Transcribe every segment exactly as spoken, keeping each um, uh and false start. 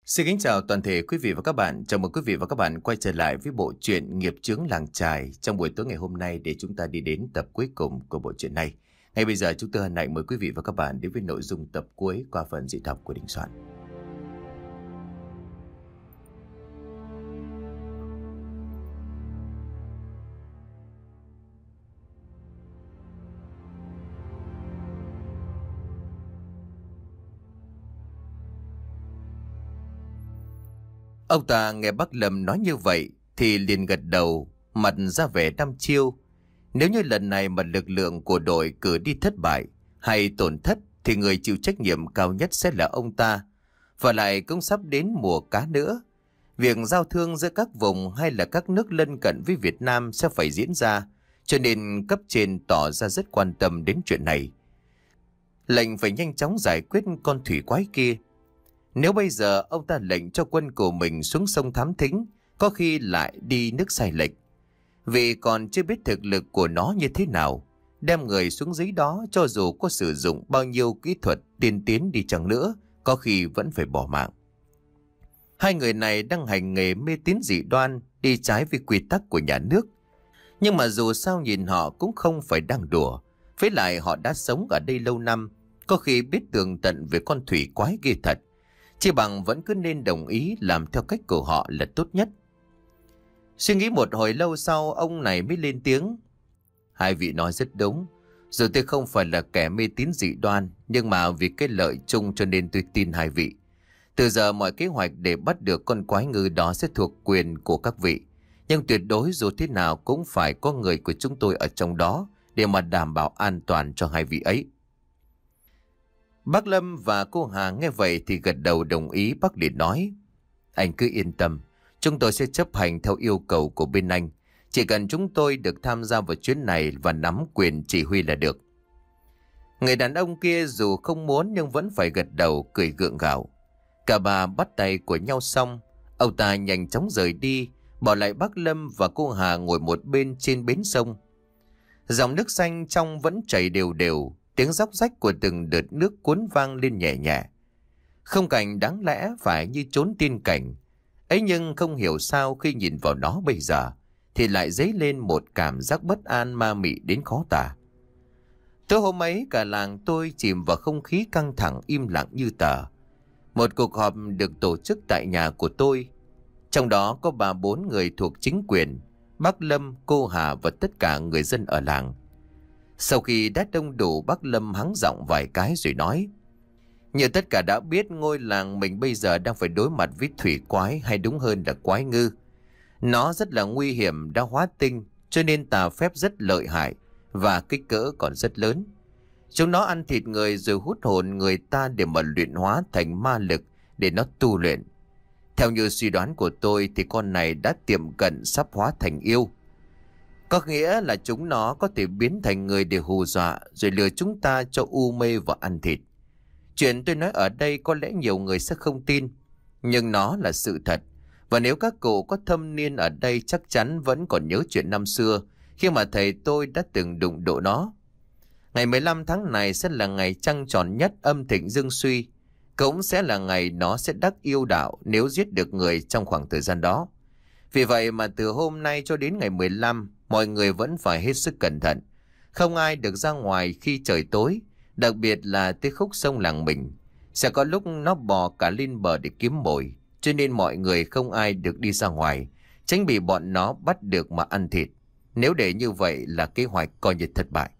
Xin kính chào toàn thể quý vị và các bạn. Chào mừng quý vị và các bạn quay trở lại với bộ truyện Nghiệp chướng làng chài trong buổi tối ngày hôm nay để chúng ta đi đến tập cuối cùng của bộ truyện này. Ngay bây giờ chúng tôi hân hạnh mời quý vị và các bạn đến với nội dung tập cuối qua phần diễn đọc của Đình Soạn. Ông ta nghe bác Lâm nói như vậy thì liền gật đầu, mặt ra vẻ đăm chiêu. Nếu như lần này mà lực lượng của đội cử đi thất bại hay tổn thất thì người chịu trách nhiệm cao nhất sẽ là ông ta. Và lại cũng sắp đến mùa cá nữa. Việc giao thương giữa các vùng hay là các nước lân cận với Việt Nam sẽ phải diễn ra, cho nên cấp trên tỏ ra rất quan tâm đến chuyện này. Lệnh phải nhanh chóng giải quyết con thủy quái kia. Nếu bây giờ ông ta lệnh cho quân của mình xuống sông thám thính, có khi lại đi nước sai lệch. Vì còn chưa biết thực lực của nó như thế nào, đem người xuống dưới đó cho dù có sử dụng bao nhiêu kỹ thuật tiên tiến đi chăng nữa, có khi vẫn phải bỏ mạng. Hai người này đang hành nghề mê tín dị đoan, đi trái với quy tắc của nhà nước. Nhưng mà dù sao nhìn họ cũng không phải đang đùa, với lại họ đã sống ở đây lâu năm, có khi biết tường tận về con thủy quái kia thật. Chỉ bằng vẫn cứ nên đồng ý làm theo cách của họ là tốt nhất. Suy nghĩ một hồi lâu sau, ông này mới lên tiếng. Hai vị nói rất đúng. Dù tôi không phải là kẻ mê tín dị đoan, nhưng mà vì cái lợi chung cho nên tôi tin hai vị. Từ giờ mọi kế hoạch để bắt được con quái ngư đó sẽ thuộc quyền của các vị. Nhưng tuyệt đối dù thế nào cũng phải có người của chúng tôi ở trong đó để mà đảm bảo an toàn cho hai vị ấy. Bác Lâm và cô Hà nghe vậy thì gật đầu đồng ý. Bác liền nói, anh cứ yên tâm, chúng tôi sẽ chấp hành theo yêu cầu của bên anh. Chỉ cần chúng tôi được tham gia vào chuyến này và nắm quyền chỉ huy là được. Người đàn ông kia dù không muốn nhưng vẫn phải gật đầu, cười gượng gạo. Cả ba bắt tay của nhau xong, ông ta nhanh chóng rời đi, bỏ lại bác Lâm và cô Hà ngồi một bên trên bến sông. Dòng nước xanh trong vẫn chảy đều đều, tiếng róc rách của từng đợt nước cuốn vang lên nhẹ nhẹ. Không cảnh đáng lẽ phải như chốn tiên cảnh. Ấy nhưng không hiểu sao khi nhìn vào nó bây giờ thì lại dấy lên một cảm giác bất an ma mị đến khó tả. Tối hôm ấy cả làng tôi chìm vào không khí căng thẳng im lặng như tờ. Một cuộc họp được tổ chức tại nhà của tôi. Trong đó có ba bốn người thuộc chính quyền, bác Lâm, cô Hà và tất cả người dân ở làng. Sau khi đã đông đủ, bác Lâm hắng giọng vài cái rồi nói, như tất cả đã biết, ngôi làng mình bây giờ đang phải đối mặt với thủy quái, hay đúng hơn là quái ngư. Nó rất là nguy hiểm, đã hóa tinh, cho nên tà phép rất lợi hại và kích cỡ còn rất lớn. Chúng nó ăn thịt người rồi hút hồn người ta để mà luyện hóa thành ma lực để nó tu luyện. Theo như suy đoán của tôi thì con này đã tiệm cận sắp hóa thành yêu. Có nghĩa là chúng nó có thể biến thành người để hù dọa rồi lừa chúng ta cho u mê và ăn thịt. Chuyện tôi nói ở đây có lẽ nhiều người sẽ không tin, nhưng nó là sự thật. Và nếu các cụ có thâm niên ở đây chắc chắn vẫn còn nhớ chuyện năm xưa khi mà thầy tôi đã từng đụng độ nó. Ngày mười lăm tháng này sẽ là ngày trăng tròn nhất âm thịnh dương suy. Cũng sẽ là ngày nó sẽ đắc yêu đạo nếu giết được người trong khoảng thời gian đó. Vì vậy mà từ hôm nay cho đến ngày mười lăm, mọi người vẫn phải hết sức cẩn thận. Không ai được ra ngoài khi trời tối, đặc biệt là tới khúc sông làng mình. Sẽ có lúc nó bò cả lên bờ để kiếm mồi, cho nên mọi người không ai được đi ra ngoài, tránh bị bọn nó bắt được mà ăn thịt. Nếu để như vậy là kế hoạch coi như thất bại.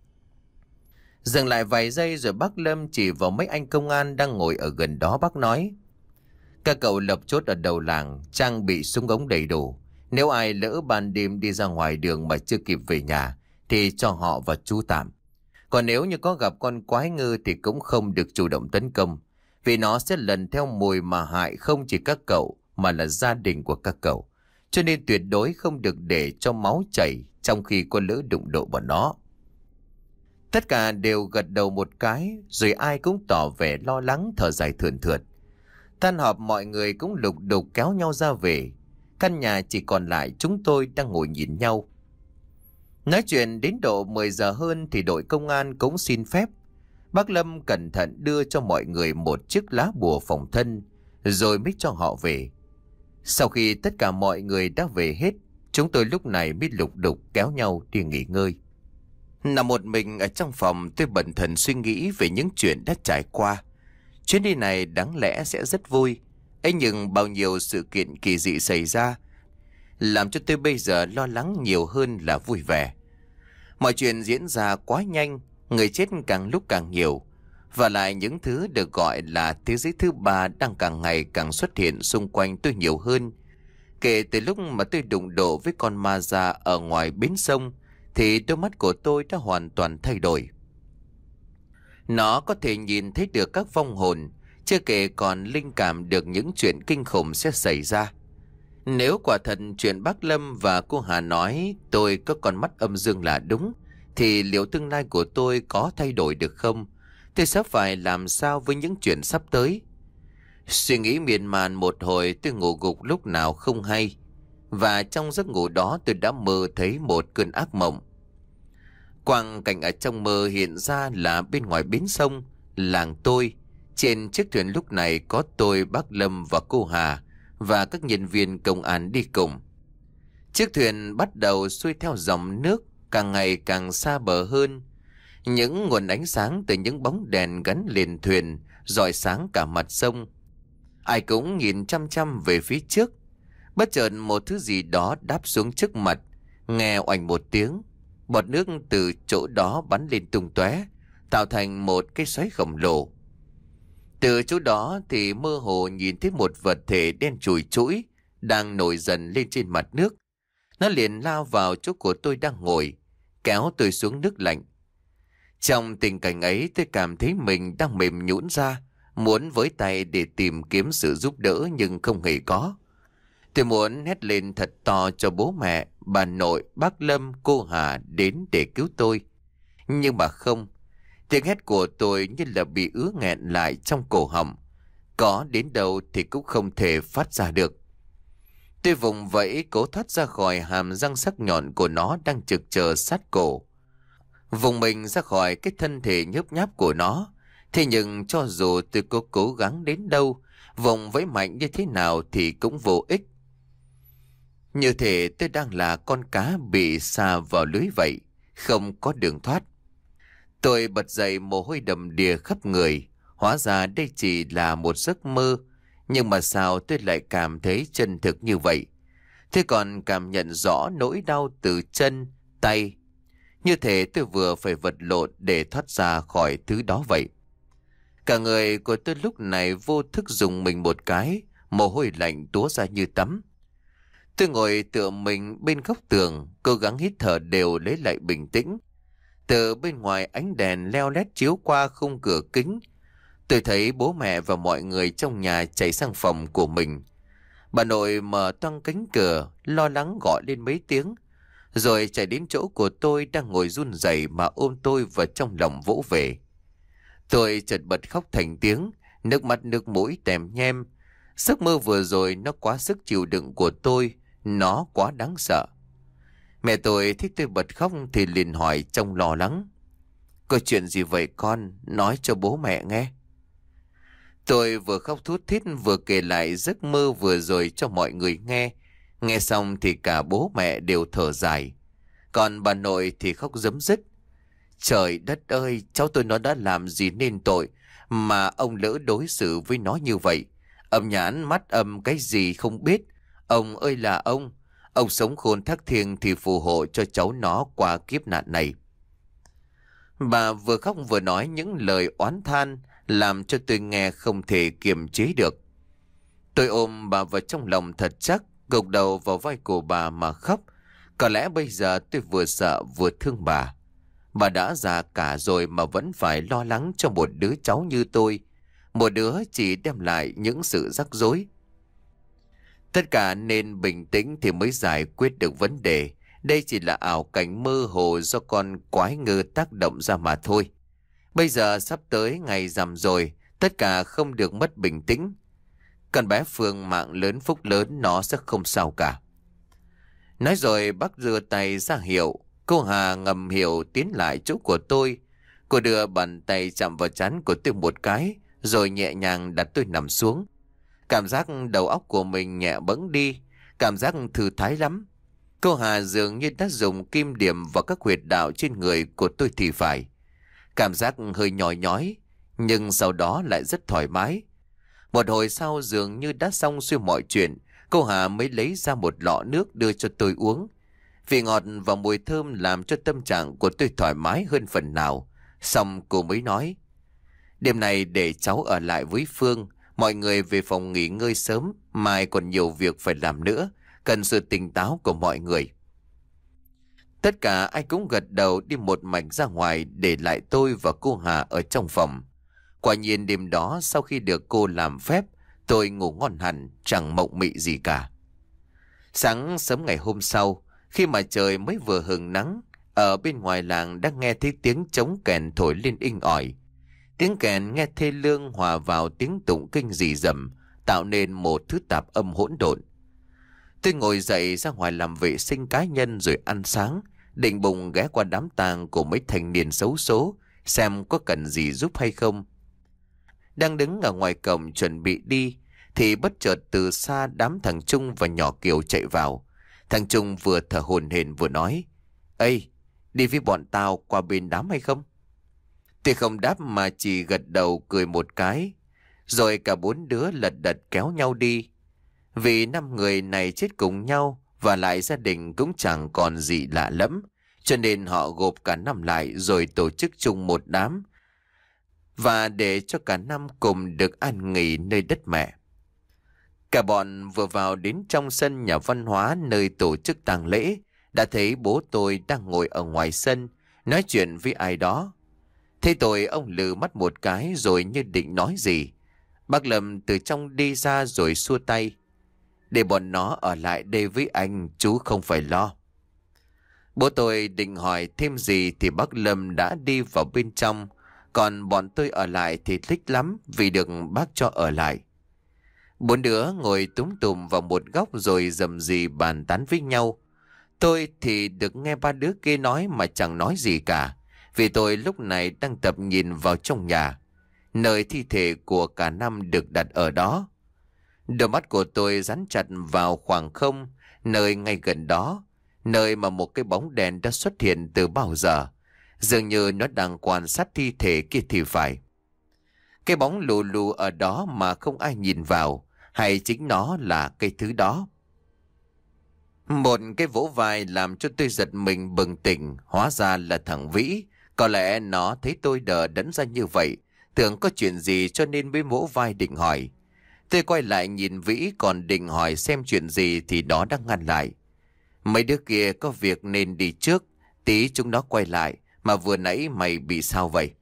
Dừng lại vài giây rồi bác Lâm chỉ vào mấy anh công an đang ngồi ở gần đó, bác nói, các cậu lập chốt ở đầu làng, trang bị súng ống đầy đủ. Nếu ai lỡ ban đêm đi ra ngoài đường mà chưa kịp về nhà thì cho họ vào trú tạm. Còn nếu như có gặp con quái ngư thì cũng không được chủ động tấn công, vì nó sẽ lần theo mồi mà hại không chỉ các cậu mà là gia đình của các cậu. Cho nên tuyệt đối không được để cho máu chảy trong khi có lỡ đụng độ bọn nó. Tất cả đều gật đầu một cái, rồi ai cũng tỏ vẻ lo lắng thở dài thườn thượt. Tan họp mọi người cũng lục đục kéo nhau ra về. Căn nhà chỉ còn lại chúng tôi đang ngồi nhìn nhau. Nói chuyện đến độ mười giờ hơn thì đội công an cũng xin phép. Bác Lâm cẩn thận đưa cho mọi người một chiếc lá bùa phòng thân rồi mới cho họ về. Sau khi tất cả mọi người đã về hết, chúng tôi lúc này mới lục đục kéo nhau đi nghỉ ngơi. Nằm một mình ở trong phòng, tôi bần thần suy nghĩ về những chuyện đã trải qua. Chuyến đi này đáng lẽ sẽ rất vui, ấy nhưng bao nhiêu sự kiện kỳ dị xảy ra làm cho tôi bây giờ lo lắng nhiều hơn là vui vẻ. Mọi chuyện diễn ra quá nhanh, người chết càng lúc càng nhiều, và lại những thứ được gọi là thế giới thứ ba đang càng ngày càng xuất hiện xung quanh tôi nhiều hơn. Kể từ lúc mà tôi đụng độ với con ma da ở ngoài bến sông, thì đôi mắt của tôi đã hoàn toàn thay đổi. Nó có thể nhìn thấy được các vong hồn, chưa kể còn linh cảm được những chuyện kinh khủng sẽ xảy ra. Nếu quả thật chuyện bác Lâm và cô Hà nói tôi có con mắt âm dương là đúng, thì liệu tương lai của tôi có thay đổi được không? Tôi sẽ phải làm sao với những chuyện sắp tới? Suy nghĩ miên man một hồi, tôi ngủ gục lúc nào không hay. Và trong giấc ngủ đó tôi đã mơ thấy một cơn ác mộng. Quang cảnh ở trong mơ hiện ra là bên ngoài bến sông, làng tôi. Trên chiếc thuyền lúc này có tôi, bác Lâm và cô Hà, và các nhân viên công an đi cùng. Chiếc thuyền bắt đầu xuôi theo dòng nước, càng ngày càng xa bờ hơn. Những nguồn ánh sáng từ những bóng đèn gắn liền thuyền rọi sáng cả mặt sông. Ai cũng nhìn chăm chăm về phía trước. Bất chợt một thứ gì đó đáp xuống trước mặt, nghe oành một tiếng, bọt nước từ chỗ đó bắn lên tung tóe, tạo thành một cái xoáy khổng lồ. Từ chỗ đó thì mơ hồ nhìn thấy một vật thể đen chùi chũi đang nổi dần lên trên mặt nước. Nó liền lao vào chỗ của tôi đang ngồi, kéo tôi xuống nước lạnh. Trong tình cảnh ấy, tôi cảm thấy mình đang mềm nhũn ra, muốn với tay để tìm kiếm sự giúp đỡ nhưng không hề có. Tôi muốn hét lên thật to cho bố mẹ, bà nội, bác Lâm, cô Hà đến để cứu tôi. Nhưng mà không, tiếng hét của tôi như là bị ứ nghẹn lại trong cổ họng. Có đến đâu thì cũng không thể phát ra được. Tôi vùng vẫy cố thoát ra khỏi hàm răng sắc nhọn của nó đang trực chờ sát cổ. Vùng mình ra khỏi cái thân thể nhớp nháp của nó. Thế nhưng cho dù tôi có cố gắng đến đâu, vùng vẫy mạnh như thế nào thì cũng vô ích. Như thể tôi đang là con cá bị sa vào lưới vậy, không có đường thoát. Tôi bật dậy, mồ hôi đầm đìa khắp người. Hóa ra đây chỉ là một giấc mơ. Nhưng mà sao tôi lại cảm thấy chân thực như vậy? Tôi còn cảm nhận rõ nỗi đau từ chân, tay. Như thể tôi vừa phải vật lộn để thoát ra khỏi thứ đó vậy. Cả người của tôi lúc này vô thức dùng mình một cái, mồ hôi lạnh túa ra như tắm. Tôi ngồi tựa mình bên góc tường, cố gắng hít thở đều lấy lại bình tĩnh. Từ bên ngoài ánh đèn leo lét chiếu qua khung cửa kính. Tôi thấy bố mẹ và mọi người trong nhà chạy sang phòng của mình. Bà nội mở toang cánh cửa, lo lắng gọi lên mấy tiếng, rồi chạy đến chỗ của tôi đang ngồi run rẩy mà ôm tôi vào trong lòng vỗ về. Tôi chợt bật khóc thành tiếng, nước mắt nước mũi tèm nhem. Giấc mơ vừa rồi nó quá sức chịu đựng của tôi, nó quá đáng sợ. Mẹ tôi thấy tôi bật khóc thì liền hỏi trong lo lắng: "Có chuyện gì vậy con? Nói cho bố mẹ nghe." Tôi vừa khóc thút thít vừa kể lại giấc mơ vừa rồi cho mọi người nghe. Nghe xong thì cả bố mẹ đều thở dài. Còn bà nội thì khóc rấm rứt. "Trời đất ơi, cháu tôi nó đã làm gì nên tội mà ông lỡ đối xử với nó như vậy. Âm nhãn mắt âm cái gì không biết. Ông ơi là ông. Ông sống khôn thác thiêng thì phù hộ cho cháu nó qua kiếp nạn này." Bà vừa khóc vừa nói những lời oán than làm cho tôi nghe không thể kiềm chế được. Tôi ôm bà vào trong lòng thật chắc, gục đầu vào vai của bà mà khóc. Có lẽ bây giờ tôi vừa sợ vừa thương bà. Bà đã già cả rồi mà vẫn phải lo lắng cho một đứa cháu như tôi. Một đứa chỉ đem lại những sự rắc rối. Tất cả nên bình tĩnh thì mới giải quyết được vấn đề. Đây chỉ là ảo cảnh mơ hồ do con quái ngư tác động ra mà thôi. Bây giờ sắp tới ngày rằm rồi, tất cả không được mất bình tĩnh. Con bé Phương mạng lớn phúc lớn, nó sẽ không sao cả. Nói rồi bác đưa tay ra hiệu. Cô Hà ngầm hiểu tiến lại chỗ của tôi. Cô đưa bàn tay chạm vào trán của tôi một cái, rồi nhẹ nhàng đặt tôi nằm xuống. Cảm giác đầu óc của mình nhẹ bẫng đi, cảm giác thư thái lắm. Cô Hà dường như đã dùng kim điểm vào các huyệt đạo trên người của tôi thì phải. Cảm giác hơi nhói nhói, nhưng sau đó lại rất thoải mái. Một hồi sau dường như đã xong xuôi mọi chuyện, cô Hà mới lấy ra một lọ nước đưa cho tôi uống. Vị ngọt và mùi thơm làm cho tâm trạng của tôi thoải mái hơn phần nào. Xong cô mới nói, đêm này để cháu ở lại với Phương, mọi người về phòng nghỉ ngơi sớm, mai còn nhiều việc phải làm nữa, cần sự tỉnh táo của mọi người. Tất cả ai cũng gật đầu đi một mạch ra ngoài, để lại tôi và cô Hà ở trong phòng. Quả nhiên đêm đó sau khi được cô làm phép, tôi ngủ ngon hẳn, chẳng mộng mị gì cả. Sáng sớm ngày hôm sau, khi mà trời mới vừa hừng nắng, ở bên ngoài làng đã nghe thấy tiếng trống kèn thổi lên inh ỏi. Tiếng kèn nghe thê lương hòa vào tiếng tụng kinh rì rầm, tạo nên một thứ tạp âm hỗn độn. Tôi ngồi dậy ra ngoài làm vệ sinh cá nhân rồi ăn sáng, định bụng ghé qua đám tang của mấy thanh niên xấu số, xem có cần gì giúp hay không. Đang đứng ở ngoài cổng chuẩn bị đi, thì bất chợt từ xa đám thằng Trung và nhỏ Kiều chạy vào. Thằng Trung vừa thở hổn hển vừa nói, ây, đi với bọn tao qua bên đám hay không? Tôi không đáp mà chỉ gật đầu cười một cái, rồi cả bốn đứa lật đật kéo nhau đi. Vì năm người này chết cùng nhau, và lại gia đình cũng chẳng còn gì lạ lẫm, cho nên họ gộp cả năm lại rồi tổ chức chung một đám, và để cho cả năm cùng được an nghỉ nơi đất mẹ. Cả bọn vừa vào đến trong sân nhà văn hóa nơi tổ chức tang lễ, đã thấy bố tôi đang ngồi ở ngoài sân, nói chuyện với ai đó. Thấy tôi, ông lừ mắt một cái rồi như định nói gì. Bác Lâm từ trong đi ra rồi xua tay, để bọn nó ở lại đây với anh, chú không phải lo. Bố tôi định hỏi thêm gì thì bác Lâm đã đi vào bên trong, còn bọn tôi ở lại thì thích lắm vì được bác cho ở lại. Bốn đứa ngồi túm tùm vào một góc rồi rầm rì bàn tán với nhau. Tôi thì được nghe ba đứa kia nói mà chẳng nói gì cả, vì tôi lúc này đang tập nhìn vào trong nhà, nơi thi thể của cả năm được đặt ở đó. Đôi mắt của tôi dán chặt vào khoảng không, nơi ngay gần đó, nơi mà một cái bóng đèn đã xuất hiện từ bao giờ. Dường như nó đang quan sát thi thể kia thì phải. Cái bóng lù lù ở đó mà không ai nhìn vào, hay chính nó là cái thứ đó? Một cái vỗ vai làm cho tôi giật mình bừng tỉnh, hóa ra là thằng Vĩ. Có lẽ nó thấy tôi đờ đẫn ra như vậy, tưởng có chuyện gì cho nên mới vỗ vai định hỏi. Tôi quay lại nhìn Vĩ còn định hỏi xem chuyện gì thì nó đang ngăn lại. Mấy đứa kia có việc nên đi trước, tí chúng nó quay lại, mà vừa nãy mày bị sao vậy?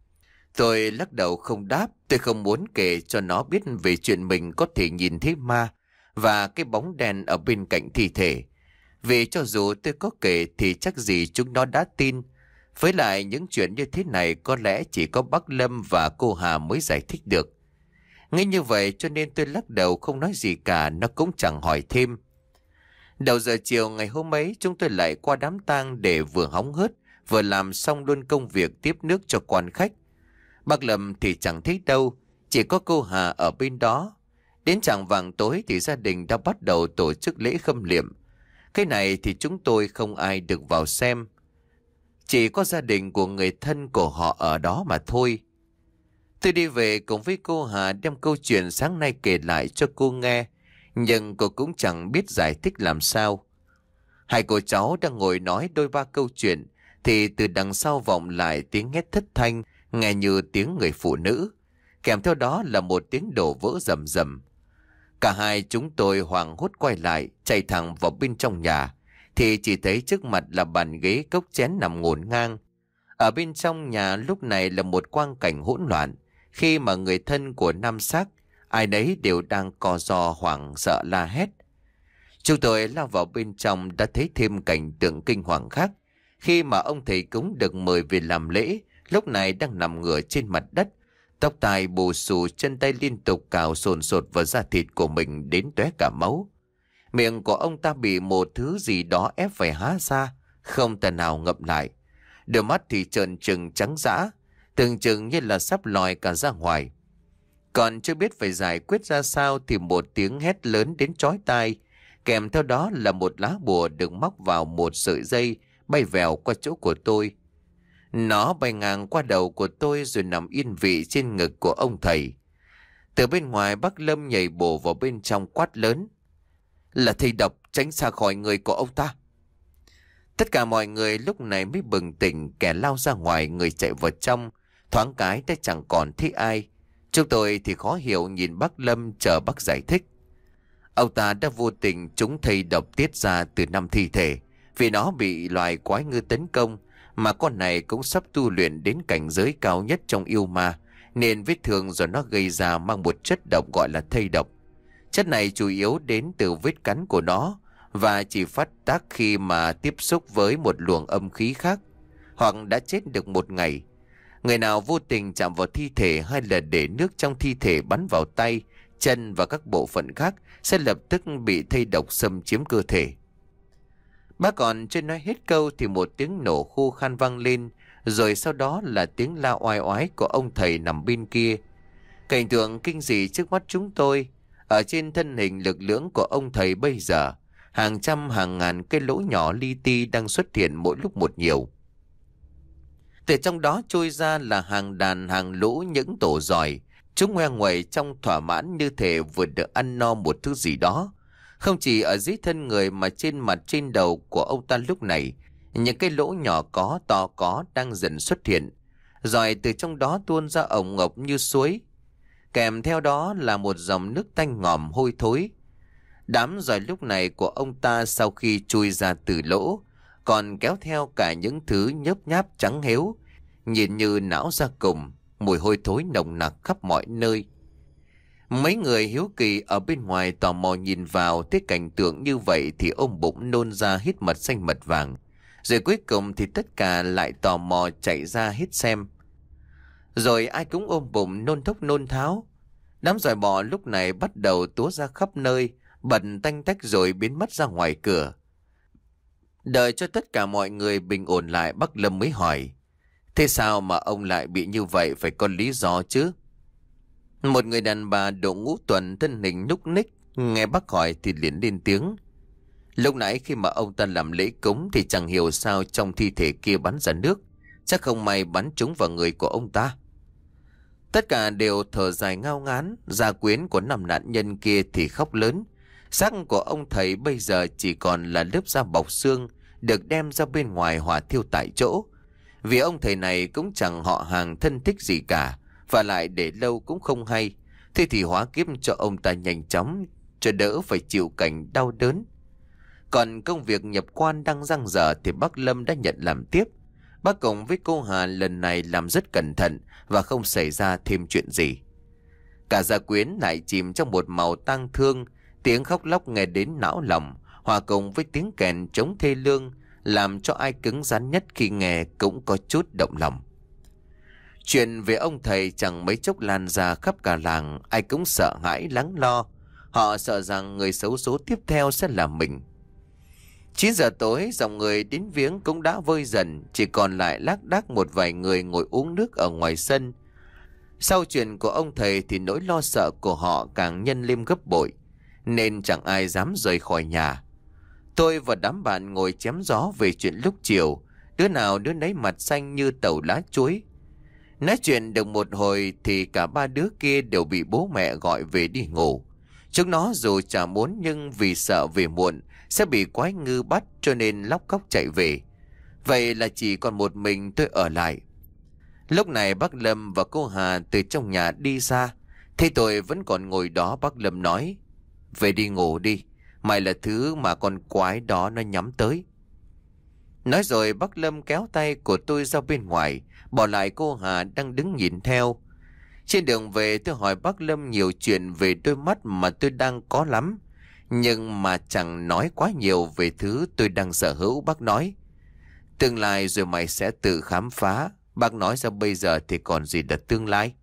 Tôi lắc đầu không đáp, tôi không muốn kể cho nó biết về chuyện mình có thể nhìn thấy ma và cái bóng đen ở bên cạnh thi thể. Vì cho dù tôi có kể thì chắc gì chúng nó đã tin. Với lại những chuyện như thế này có lẽ chỉ có bác Lâm và cô Hà mới giải thích được. Nghĩ như vậy cho nên tôi lắc đầu không nói gì cả, nó cũng chẳng hỏi thêm. Đầu giờ chiều ngày hôm ấy chúng tôi lại qua đám tang để vừa hóng hớt, vừa làm xong luôn công việc tiếp nước cho quan khách. Bác Lâm thì chẳng thấy đâu, chỉ có cô Hà ở bên đó. Đến chạng vạng tối thì gia đình đã bắt đầu tổ chức lễ khâm liệm. Cái này thì chúng tôi không ai được vào xem, chỉ có gia đình của người thân của họ ở đó mà thôi. Tôi đi về cùng với cô Hà đem câu chuyện sáng nay kể lại cho cô nghe, nhưng cô cũng chẳng biết giải thích làm sao. Hai cô cháu đang ngồi nói đôi ba câu chuyện, thì từ đằng sau vọng lại tiếng hét thất thanh, nghe như tiếng người phụ nữ, kèm theo đó là một tiếng đổ vỡ rầm rầm. Cả hai chúng tôi hoảng hốt quay lại, chạy thẳng vào bên trong nhà, thì chỉ thấy trước mặt là bàn ghế cốc chén nằm ngổn ngang. Ở bên trong nhà lúc này là một quang cảnh hỗn loạn, khi mà người thân của nam xác, ai nấy đều đang co ro hoảng sợ la hét. Chúng tôi lao vào bên trong đã thấy thêm cảnh tượng kinh hoàng khác, khi mà ông thầy cúng được mời về làm lễ, lúc này đang nằm ngửa trên mặt đất, tóc tai bù xù, chân tay liên tục cào sồn sột vào da thịt của mình đến tóe cả máu. Miệng của ông ta bị một thứ gì đó ép phải há ra, không thể nào ngậm lại. Đôi mắt thì trợn trừng trắng dã, tưởng chừng như là sắp lòi cả ra ngoài. Còn chưa biết phải giải quyết ra sao thì một tiếng hét lớn đến chói tai, kèm theo đó là một lá bùa được móc vào một sợi dây bay vèo qua chỗ của tôi. Nó bay ngang qua đầu của tôi rồi nằm yên vị trên ngực của ông thầy. Từ bên ngoài bác Lâm nhảy bổ vào bên trong quát lớn: "Là thầy độc, tránh xa khỏi người của ông ta!" Tất cả mọi người lúc này mới bừng tỉnh, kẻ lao ra ngoài, người chạy vào trong. Thoáng cái đã chẳng còn thấy ai. Chúng tôi thì khó hiểu nhìn bác Lâm chờ bác giải thích. Ông ta đã vô tình trúng thầy độc tiết ra từ năm thi thể, vì nó bị loài quái ngư tấn công, mà con này cũng sắp tu luyện đến cảnh giới cao nhất trong yêu ma, nên vết thương do nó gây ra mang một chất độc gọi là thây độc. Chất này chủ yếu đến từ vết cắn của nó và chỉ phát tác khi mà tiếp xúc với một luồng âm khí khác, hoặc đã chết được một ngày. Người nào vô tình chạm vào thi thể hay là để nước trong thi thể bắn vào tay, chân và các bộ phận khác sẽ lập tức bị thây độc xâm chiếm cơ thể. Bác còn chưa nói hết câu thì một tiếng nổ khô khan vang lên, rồi sau đó là tiếng la oai oái của ông thầy nằm bên kia. Cảnh tượng kinh dị trước mắt chúng tôi. Ở trên thân hình lực lưỡng của ông thầy bây giờ, hàng trăm hàng ngàn cái lỗ nhỏ li ti đang xuất hiện mỗi lúc một nhiều. Từ trong đó trôi ra là hàng đàn hàng lũ những tổ giòi. Chúng ngoe nguẩy trong thỏa mãn như thể vừa được ăn no một thứ gì đó. Không chỉ ở dưới thân người mà trên mặt trên đầu của ông ta lúc này, những cái lỗ nhỏ có to có đang dần xuất hiện. Giòi từ trong đó tuôn ra ổng ngọc như suối. Kèm theo đó là một dòng nước tanh ngòm hôi thối. Đám giòi lúc này của ông ta sau khi chui ra từ lỗ, còn kéo theo cả những thứ nhớp nháp trắng héo, nhìn như não ra cùng, mùi hôi thối nồng nặc khắp mọi nơi. Mấy người hiếu kỳ ở bên ngoài tò mò nhìn vào thấy cảnh tượng như vậy thì ôm bụng nôn ra hít mật xanh mật vàng. Rồi cuối cùng thì tất cả lại tò mò chạy ra hít xem. Rồi ai cũng ôm bụng nôn thốc nôn tháo. Đám giòi bò lúc này bắt đầu túa ra khắp nơi, bật tanh tách rồi biến mất ra ngoài cửa. Đợi cho tất cả mọi người bình ổn lại, bác Lâm mới hỏi: "Thế sao mà ông lại bị như vậy, phải có lý do chứ?" Một người đàn bà độ ngũ tuần, thân hình núc ních, nghe bác hỏi thì liền lên tiếng: "Lúc nãy khi mà ông ta làm lễ cúng thì chẳng hiểu sao trong thi thể kia bắn ra nước. Chắc không may bắn trúng vào người của ông ta." Tất cả đều thở dài ngao ngán. Gia quyến của năm nạn nhân kia thì khóc lớn. Xác của ông thầy bây giờ chỉ còn là lớp da bọc xương, được đem ra bên ngoài hỏa thiêu tại chỗ. Vì ông thầy này cũng chẳng họ hàng thân thích gì cả, và lại để lâu cũng không hay. Thế thì hóa kiếp cho ông ta nhanh chóng, cho đỡ phải chịu cảnh đau đớn. Còn công việc nhập quan đang dang dở thì bác Lâm đã nhận làm tiếp. Bác cùng với cô Hà lần này làm rất cẩn thận và không xảy ra thêm chuyện gì. Cả gia quyến lại chìm trong một màu tang thương. Tiếng khóc lóc nghe đến não lòng, hòa cùng với tiếng kèn trống thê lương, làm cho ai cứng rắn nhất khi nghe cũng có chút động lòng. Chuyện về ông thầy chẳng mấy chốc lan ra khắp cả làng, ai cũng sợ hãi lắng lo. Họ sợ rằng người xấu số tiếp theo sẽ là mình. chín giờ tối, dòng người đến viếng cũng đã vơi dần, chỉ còn lại lác đác một vài người ngồi uống nước ở ngoài sân. Sau chuyện của ông thầy thì nỗi lo sợ của họ càng nhân lên gấp bội, nên chẳng ai dám rời khỏi nhà. Tôi và đám bạn ngồi chém gió về chuyện lúc chiều, đứa nào đứa nấy mặt xanh như tàu lá chuối. Nói chuyện được một hồi thì cả ba đứa kia đều bị bố mẹ gọi về đi ngủ. Chúng nó dù chả muốn nhưng vì sợ về muộn sẽ bị quái ngư bắt cho nên lóc cóc chạy về. Vậy là chỉ còn một mình tôi ở lại. Lúc này bác Lâm và cô Hà từ trong nhà đi ra. Thấy tôi vẫn còn ngồi đó, bác Lâm nói: "Về đi ngủ đi, mày là thứ mà con quái đó nó nhắm tới." Nói rồi bác Lâm kéo tay của tôi ra bên ngoài, bỏ lại cô Hà đang đứng nhìn theo. Trên đường về tôi hỏi bác Lâm nhiều chuyện về đôi mắt mà tôi đang có lắm, nhưng mà chẳng nói quá nhiều về thứ tôi đang sở hữu. Bác nói: "Tương lai rồi mày sẽ tự khám phá." Bác nói ra bây giờ thì còn gì là tương lai.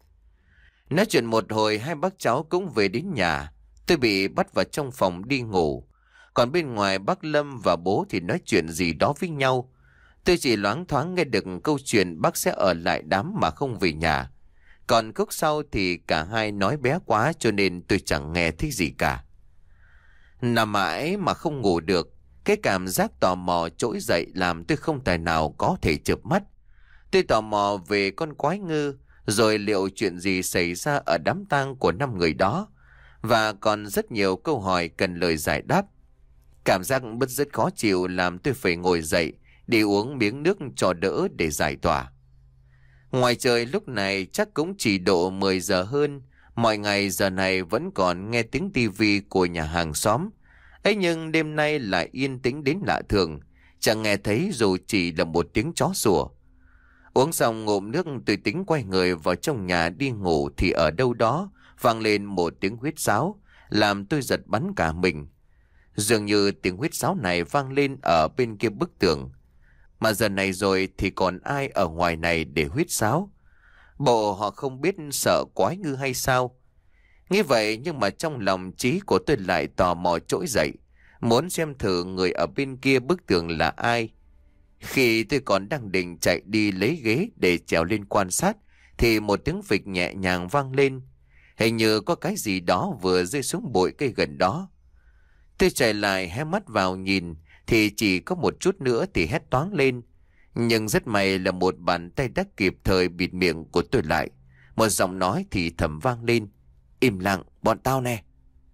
Nói chuyện một hồi, hai bác cháu cũng về đến nhà. Tôi bị bắt vào trong phòng đi ngủ. Còn bên ngoài bác Lâm và bố thì nói chuyện gì đó với nhau. Tôi chỉ loáng thoáng nghe được câu chuyện bác sẽ ở lại đám mà không về nhà. Còn khúc sau thì cả hai nói bé quá cho nên tôi chẳng nghe thấy gì cả. Nằm mãi mà không ngủ được. Cái cảm giác tò mò trỗi dậy làm tôi không tài nào có thể chợp mắt. Tôi tò mò về con quái ngư, rồi liệu chuyện gì xảy ra ở đám tang của năm người đó, và còn rất nhiều câu hỏi cần lời giải đáp. Cảm giác bứt rứt khó chịu làm tôi phải ngồi dậy đi uống miếng nước cho đỡ để giải tỏa. Ngoài trời lúc này chắc cũng chỉ độ mười giờ hơn. Mọi ngày giờ này vẫn còn nghe tiếng tivi của nhà hàng xóm. Ấy nhưng đêm nay lại yên tĩnh đến lạ thường, chẳng nghe thấy dù chỉ là một tiếng chó sủa. Uống xong ngụm nước, tôi tính quay người vào trong nhà đi ngủ thì ở đâu đó vang lên một tiếng huýt sáo, làm tôi giật bắn cả mình. Dường như tiếng huýt sáo này vang lên ở bên kia bức tường. Mà giờ này rồi thì còn ai ở ngoài này để huýt sáo? Bộ họ không biết sợ quái ngư hay sao? Nghĩ vậy nhưng mà trong lòng trí của tôi lại tò mò trỗi dậy, muốn xem thử người ở bên kia bức tường là ai. Khi tôi còn đang định chạy đi lấy ghế để trèo lên quan sát thì một tiếng phịch nhẹ nhàng vang lên. Hình như có cái gì đó vừa rơi xuống bụi cây gần đó. Tôi chạy lại hé mắt vào nhìn thì chỉ có một chút nữa thì hét toáng lên. Nhưng rất may là một bàn tay đã kịp thời bịt miệng của tôi lại. Một giọng nói thì thầm vang lên: "Im lặng, bọn tao nè."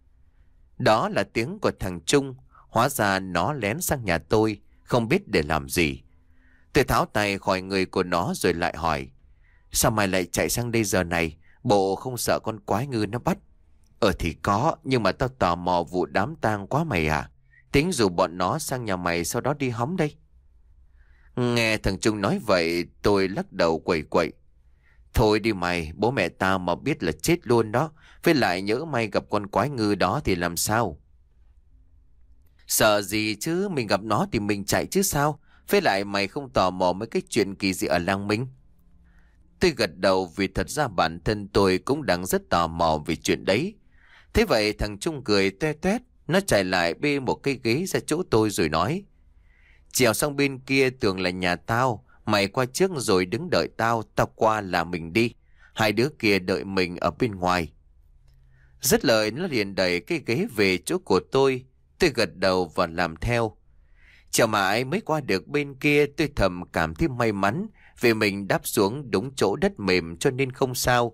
Đó là tiếng của thằng Trung. Hóa ra nó lén sang nhà tôi, không biết để làm gì. Tôi tháo tay khỏi người của nó rồi lại hỏi: "Sao mày lại chạy sang đây giờ này? Bộ không sợ con quái ngư nó bắt?" "Ờ thì có, nhưng mà tao tò mò vụ đám tang quá mày à. Tính rủ bọn nó sang nhà mày sau đó đi hóng đây." Nghe thằng Trung nói vậy, tôi lắc đầu quẩy quậy: "Thôi đi mày, bố mẹ tao mà biết là chết luôn đó. Với lại nhỡ may gặp con quái ngư đó thì làm sao?" "Sợ gì chứ, mình gặp nó thì mình chạy chứ sao. Với lại mày không tò mò mấy cái chuyện kỳ dị ở làng mình?" Tôi gật đầu vì thật ra bản thân tôi cũng đang rất tò mò về chuyện đấy. Thế vậy thằng Trung cười toe toét, nó chạy lại bê một cái ghế ra chỗ tôi rồi nói: "Trèo sang bên kia tường là nhà tao, mày qua trước rồi đứng đợi tao, tao qua là mình đi. Hai đứa kia đợi mình ở bên ngoài." Dứt lời nó liền đẩy cái ghế về chỗ của tôi. Tôi gật đầu và làm theo. Chào mãi mới qua được bên kia, tôi thầm cảm thấy may mắn vì mình đáp xuống đúng chỗ đất mềm cho nên không sao.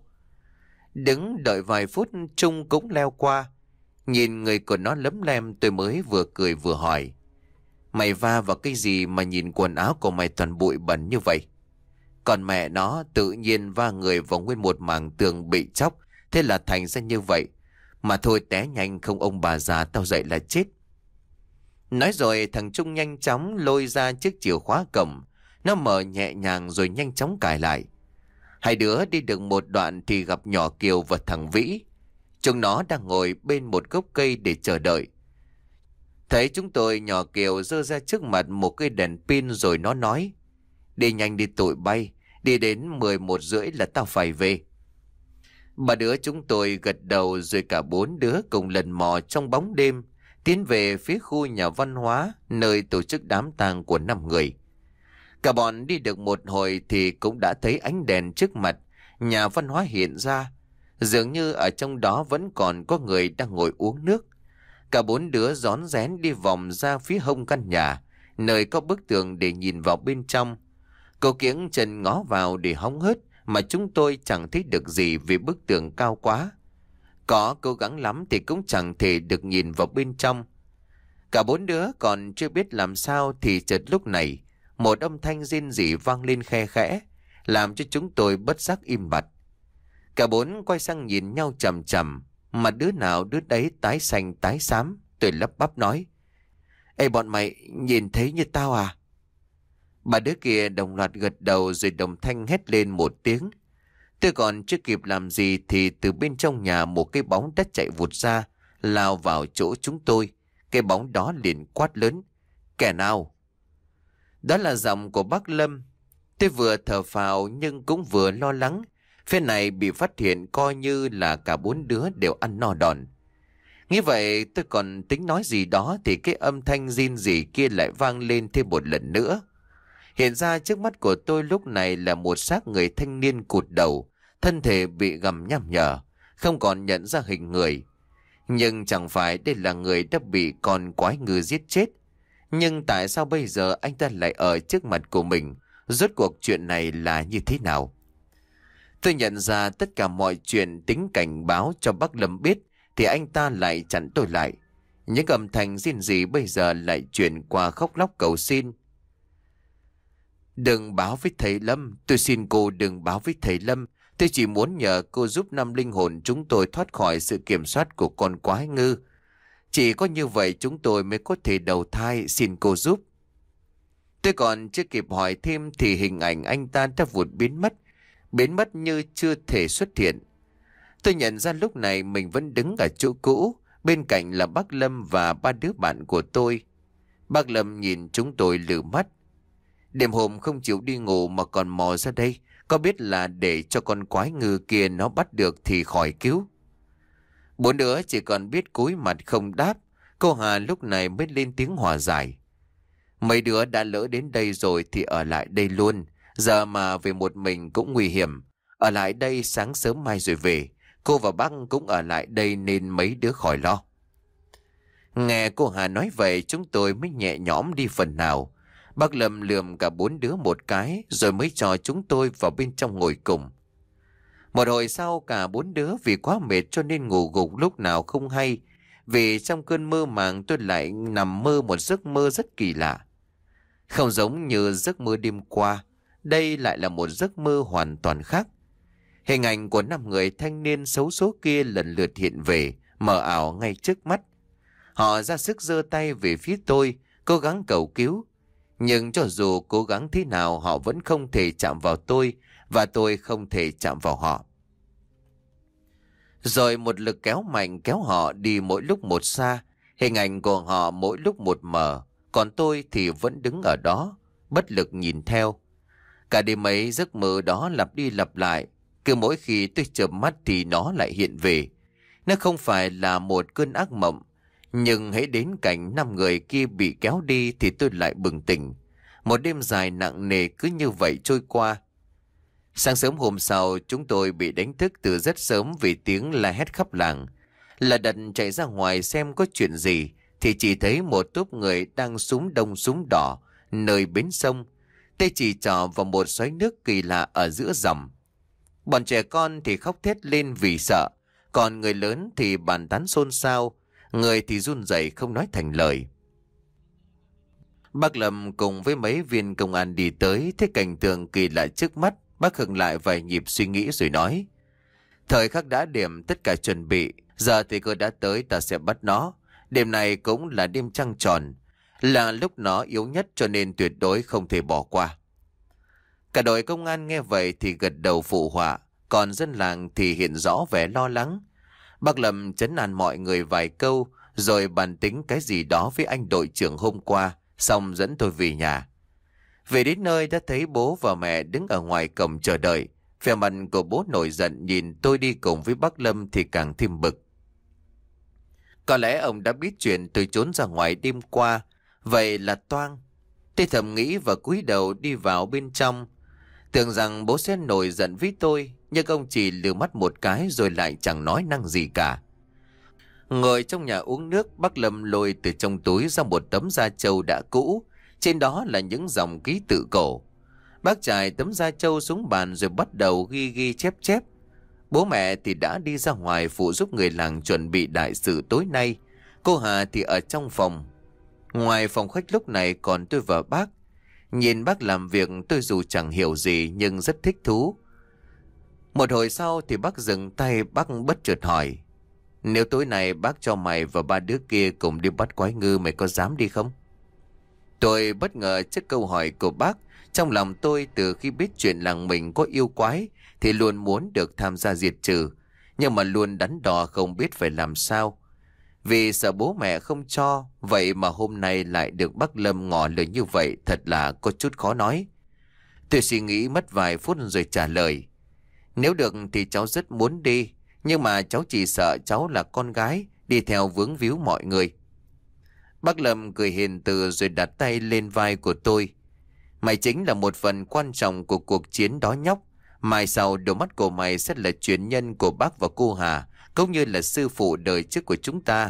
Đứng đợi vài phút, Trung cũng leo qua. Nhìn người của nó lấm lem, tôi mới vừa cười vừa hỏi: "Mày va vào cái gì mà nhìn quần áo của mày toàn bụi bẩn như vậy?" "Còn mẹ nó, tự nhiên va người vào nguyên một mảng tường bị chóc, thế là thành ra như vậy. Mà thôi té nhanh không ông bà già tao dậy là chết." Nói rồi thằng Trung nhanh chóng lôi ra chiếc chìa khóa cổng. Nó mở nhẹ nhàng rồi nhanh chóng cài lại. Hai đứa đi được một đoạn thì gặp nhỏ Kiều và thằng Vĩ. Chúng nó đang ngồi bên một gốc cây để chờ đợi. Thấy chúng tôi, nhỏ Kiều giơ ra trước mặt một cây đèn pin rồi nó nói: "Đi nhanh đi tụi bay, đi đến mười một rưỡi là tao phải về." Ba đứa chúng tôi gật đầu rồi cả bốn đứa cùng lần mò trong bóng đêm tiến về phía khu nhà văn hóa nơi tổ chức đám tang của năm người. Cả bọn đi được một hồi thì cũng đã thấy ánh đèn trước mặt nhà văn hóa hiện ra. Dường như ở trong đó vẫn còn có người đang ngồi uống nước. Cả bốn đứa rón rén đi vòng ra phía hông căn nhà, nơi có bức tường để nhìn vào bên trong. Cô kiếng chân ngó vào để hóng hớt mà chúng tôi chẳng thấy được gì vì bức tường cao quá. Có cố gắng lắm thì cũng chẳng thể được nhìn vào bên trong. Cả bốn đứa còn chưa biết làm sao thì chợt lúc này một âm thanh rên rỉ vang lên khe khẽ, làm cho chúng tôi bất giác im bặt. Cả bốn quay sang nhìn nhau chằm chằm, mà đứa nào đứa đấy tái xanh tái xám. Tôi lắp bắp nói: "Ê bọn mày, nhìn thấy như tao à?" Ba đứa kia đồng loạt gật đầu rồi đồng thanh hét lên một tiếng. Tôi còn chưa kịp làm gì thì từ bên trong nhà một cái bóng đã chạy vụt ra, lao vào chỗ chúng tôi. Cái bóng đó liền quát lớn: "Kẻ nào?" Đó là giọng của bác Lâm. Tôi vừa thở phào nhưng cũng vừa lo lắng. Phía này bị phát hiện coi như là cả bốn đứa đều ăn no đòn. Nghĩ vậy tôi còn tính nói gì đó thì cái âm thanh rên rỉ kia lại vang lên thêm một lần nữa. Hiện ra trước mắt của tôi lúc này là một xác người thanh niên cụt đầu, thân thể bị gặm nham nhở, không còn nhận ra hình người. Nhưng chẳng phải đây là người đã bị con quái ngư giết chết. Nhưng tại sao bây giờ anh ta lại ở trước mặt của mình? Rốt cuộc chuyện này là như thế nào? Tôi nhận ra tất cả mọi chuyện tính cảnh báo cho bác Lâm biết, thì anh ta lại chặn tôi lại. Những âm thanh rên rỉ bây giờ lại chuyển qua khóc lóc cầu xin. Đừng báo với thầy Lâm, tôi xin cô đừng báo với thầy Lâm. Tôi chỉ muốn nhờ cô giúp năm linh hồn chúng tôi thoát khỏi sự kiểm soát của con quái ngư. Chỉ có như vậy chúng tôi mới có thể đầu thai, xin cô giúp. Tôi còn chưa kịp hỏi thêm thì hình ảnh anh ta đã vụt biến mất, biến mất như chưa thể xuất hiện. Tôi nhận ra lúc này mình vẫn đứng ở chỗ cũ, bên cạnh là bác Lâm và ba đứa bạn của tôi. Bác Lâm nhìn chúng tôi lử mắt. Đêm hôm không chịu đi ngủ mà còn mò ra đây, có biết là để cho con quái ngư kia nó bắt được thì khỏi cứu. Bốn đứa chỉ còn biết cúi mặt không đáp. Cô Hà lúc này mới lên tiếng hòa giải. Mấy đứa đã lỡ đến đây rồi thì ở lại đây luôn. Giờ mà về một mình cũng nguy hiểm. Ở lại đây sáng sớm mai rồi về. Cô và bác cũng ở lại đây nên mấy đứa khỏi lo. Nghe cô Hà nói vậy chúng tôi mới nhẹ nhõm đi phần nào. Bác Lâm lườm cả bốn đứa một cái rồi mới cho chúng tôi vào bên trong ngồi cùng. Một hồi sau cả bốn đứa vì quá mệt cho nên ngủ gục lúc nào không hay. Vì trong cơn mơ màng tôi lại nằm mơ một giấc mơ rất kỳ lạ. Không giống như giấc mơ đêm qua, đây lại là một giấc mơ hoàn toàn khác. Hình ảnh của năm người thanh niên xấu số kia lần lượt hiện về, mờ ảo ngay trước mắt. Họ ra sức giơ tay về phía tôi, cố gắng cầu cứu. Nhưng cho dù cố gắng thế nào họ vẫn không thể chạm vào tôi và tôi không thể chạm vào họ. Rồi một lực kéo mạnh kéo họ đi mỗi lúc một xa, hình ảnh của họ mỗi lúc một mờ, còn tôi thì vẫn đứng ở đó, bất lực nhìn theo. Cả đêm ấy giấc mơ đó lặp đi lặp lại, cứ mỗi khi tôi chợp mắt thì nó lại hiện về. Nó không phải là một cơn ác mộng, nhưng hãy đến cảnh năm người kia bị kéo đi thì tôi lại bừng tỉnh. Một đêm dài nặng nề cứ như vậy trôi qua. Sáng sớm hôm sau chúng tôi bị đánh thức từ rất sớm vì tiếng la hét khắp làng. Là đật chạy ra ngoài xem có chuyện gì thì chỉ thấy một tốp người đang súm đông súm đỏ nơi bến sông. Tay chỉ trỏ vào một xoáy nước kỳ lạ ở giữa dòng. Bọn trẻ con thì khóc thét lên vì sợ, còn người lớn thì bàn tán xôn xao, người thì run rẩy không nói thành lời. Bác Lâm cùng với mấy viên công an đi tới, thấy cảnh tượng kỳ lạ trước mắt, bác khựng lại vài nhịp suy nghĩ rồi nói: Thời khắc đã điểm, tất cả chuẩn bị, giờ thì cơ đã tới, ta sẽ bắt nó. Đêm này cũng là đêm trăng tròn, là lúc nó yếu nhất cho nên tuyệt đối không thể bỏ qua. Cả đội công an nghe vậy thì gật đầu phụ họa, còn dân làng thì hiện rõ vẻ lo lắng. Bác Lâm trấn an mọi người vài câu rồi bàn tính cái gì đó với anh đội trưởng hôm qua, xong dẫn tôi về nhà. Về đến nơi đã thấy bố và mẹ đứng ở ngoài cổng chờ đợi. Vẻ mặt của bố nổi giận nhìn tôi đi cùng với bác Lâm thì càng thêm bực. Có lẽ ông đã biết chuyện tôi trốn ra ngoài đêm qua, vậy là toang. Tôi thầm nghĩ và cúi đầu đi vào bên trong, tưởng rằng bố sẽ nổi giận với tôi, nhưng ông chỉ lườm mắt một cái rồi lại chẳng nói năng gì cả. Ngồi trong nhà uống nước, bác Lâm lôi từ trong túi ra một tấm da trâu đã cũ, trên đó là những dòng ký tự cổ. Bác trải tấm da trâu xuống bàn rồi bắt đầu ghi ghi chép chép. Bố mẹ thì đã đi ra ngoài phụ giúp người làng chuẩn bị đại sự tối nay. Cô Hà thì ở trong phòng. Ngoài phòng khách lúc này còn tôi và bác. Nhìn bác làm việc tôi dù chẳng hiểu gì nhưng rất thích thú. Một hồi sau thì bác dừng tay, bác bất chợt hỏi: Nếu tối nay bác cho mày và ba đứa kia cùng đi bắt quái ngư, mày có dám đi không? Tôi bất ngờ trước câu hỏi của bác. Trong lòng tôi từ khi biết chuyện làng mình có yêu quái thì luôn muốn được tham gia diệt trừ, nhưng mà luôn đắn đo không biết phải làm sao. Vì sợ bố mẹ không cho, vậy mà hôm nay lại được bác Lâm ngỏ lời như vậy, thật là có chút khó nói. Tôi suy nghĩ mất vài phút rồi trả lời: Nếu được thì cháu rất muốn đi, nhưng mà cháu chỉ sợ cháu là con gái, đi theo vướng víu mọi người. Bác Lâm cười hiền từ rồi đặt tay lên vai của tôi: Mày chính là một phần quan trọng của cuộc chiến đó nhóc. Mai sau đôi mắt của mày sẽ là truyền nhân của bác và cô Hà, cũng như là sư phụ đời trước của chúng ta.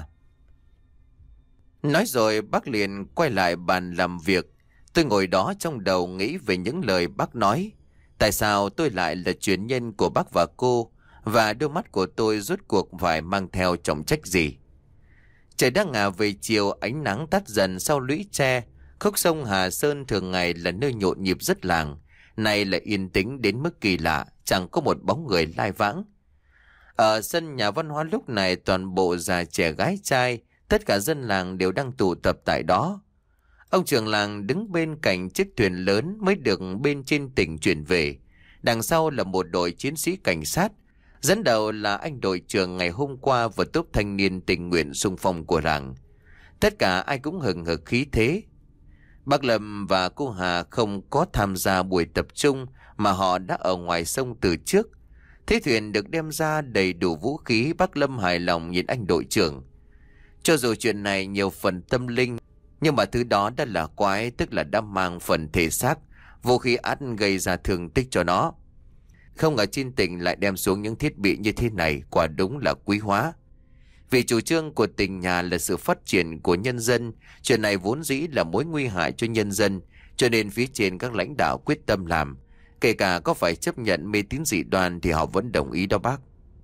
Nói rồi bác liền quay lại bàn làm việc. Tôi ngồi đó trong đầu nghĩ về những lời bác nói. Tại sao tôi lại là truyền nhân của bác và cô, và đôi mắt của tôi rốt cuộc phải mang theo trọng trách gì? Trời đang ngả về chiều, ánh nắng tắt dần sau lũy tre. Khúc sông Hà Sơn thường ngày là nơi nhộn nhịp rất làng, nay là yên tĩnh đến mức kỳ lạ, chẳng có một bóng người lai vãng. Ở sân nhà văn hóa lúc này toàn bộ già trẻ gái trai, tất cả dân làng đều đang tụ tập tại đó. Ông trưởng làng đứng bên cạnh chiếc thuyền lớn mới được bên trên tỉnh chuyển về. Đằng sau là một đội chiến sĩ cảnh sát, dẫn đầu là anh đội trưởng ngày hôm qua và tốp thanh niên tình nguyện xung phong của làng. Tất cả ai cũng hừng hực khí thế. Bác Lâm và cô Hà không có tham gia buổi tập trung mà họ đã ở ngoài sông từ trước. Thế thuyền được đem ra đầy đủ vũ khí, bác Lâm hài lòng nhìn anh đội trưởng. Cho dù chuyện này nhiều phần tâm linh, nhưng mà thứ đó đã là quái, tức là đã mang phần thể xác, vũ khí ắt gây ra thương tích cho nó. Không ngờ trên tỉnh lại đem xuống những thiết bị như thế này, quả đúng là quý hóa. Vì chủ trương của tỉnh nhà là sự phát triển của nhân dân, chuyện này vốn dĩ là mối nguy hại cho nhân dân, cho nên phía trên các lãnh đạo quyết tâm làm. Kể cả có phải chấp nhận mê tín dị đoan thì họ vẫn đồng ý đó bác.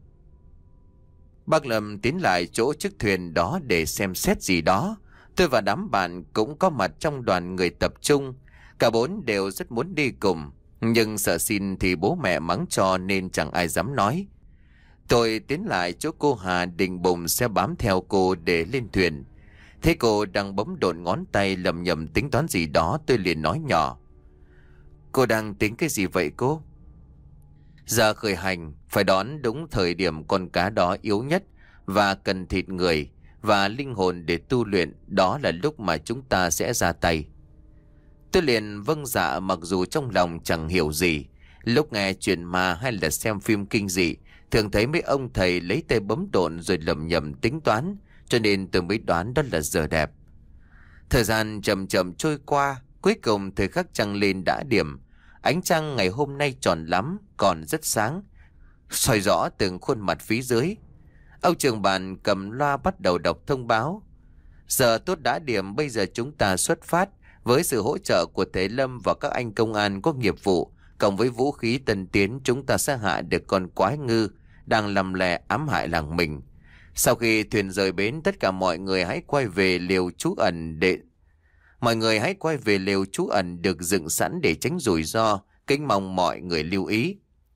Bác Lâm tiến lại chỗ chiếc thuyền đó để xem xét gì đó. Tôi và đám bạn cũng có mặt trong đoàn người tập trung. Cả bốn đều rất muốn đi cùng, nhưng sợ xin thì bố mẹ mắng cho nên chẳng ai dám nói. Tôi tiến lại chỗ cô Hà định bụng sẽ bám theo cô để lên thuyền. Thấy cô đang bấm độn ngón tay lầm nhầm tính toán gì đó, tôi liền nói nhỏ: Cô đang tính cái gì vậy cô? Giờ khởi hành phải đón đúng thời điểm con cá đó yếu nhất và cần thịt người và linh hồn để tu luyện, đó là lúc mà chúng ta sẽ ra tay. Tôi liền vâng dạ, mặc dù trong lòng chẳng hiểu gì. Lúc nghe chuyện ma hay là xem phim kinh dị, thường thấy mấy ông thầy lấy tay bấm độn rồi lầm nhầm tính toán, cho nên tôi mới đoán đó là giờ đẹp. Thời gian chậm chậm trôi qua, cuối cùng thời khắc trăng lên đã điểm. Ánh trăng ngày hôm nay tròn lắm, còn rất sáng, soi rõ từng khuôn mặt phía dưới. Ông trưởng bàn cầm loa bắt đầu đọc thông báo: Giờ tốt đã điểm, bây giờ chúng ta xuất phát. Với sự hỗ trợ của thầy Lâm và các anh công an có nghiệp vụ, cộng với vũ khí tân tiến, chúng ta sẽ hạ được con quái ngư đang lầm lè ám hại làng mình. Sau khi thuyền rời bến, tất cả mọi người hãy quay về lều trú ẩn để mọi người hãy quay về lều trú ẩn được dựng sẵn để tránh rủi ro. Kính mong mọi người lưu ý.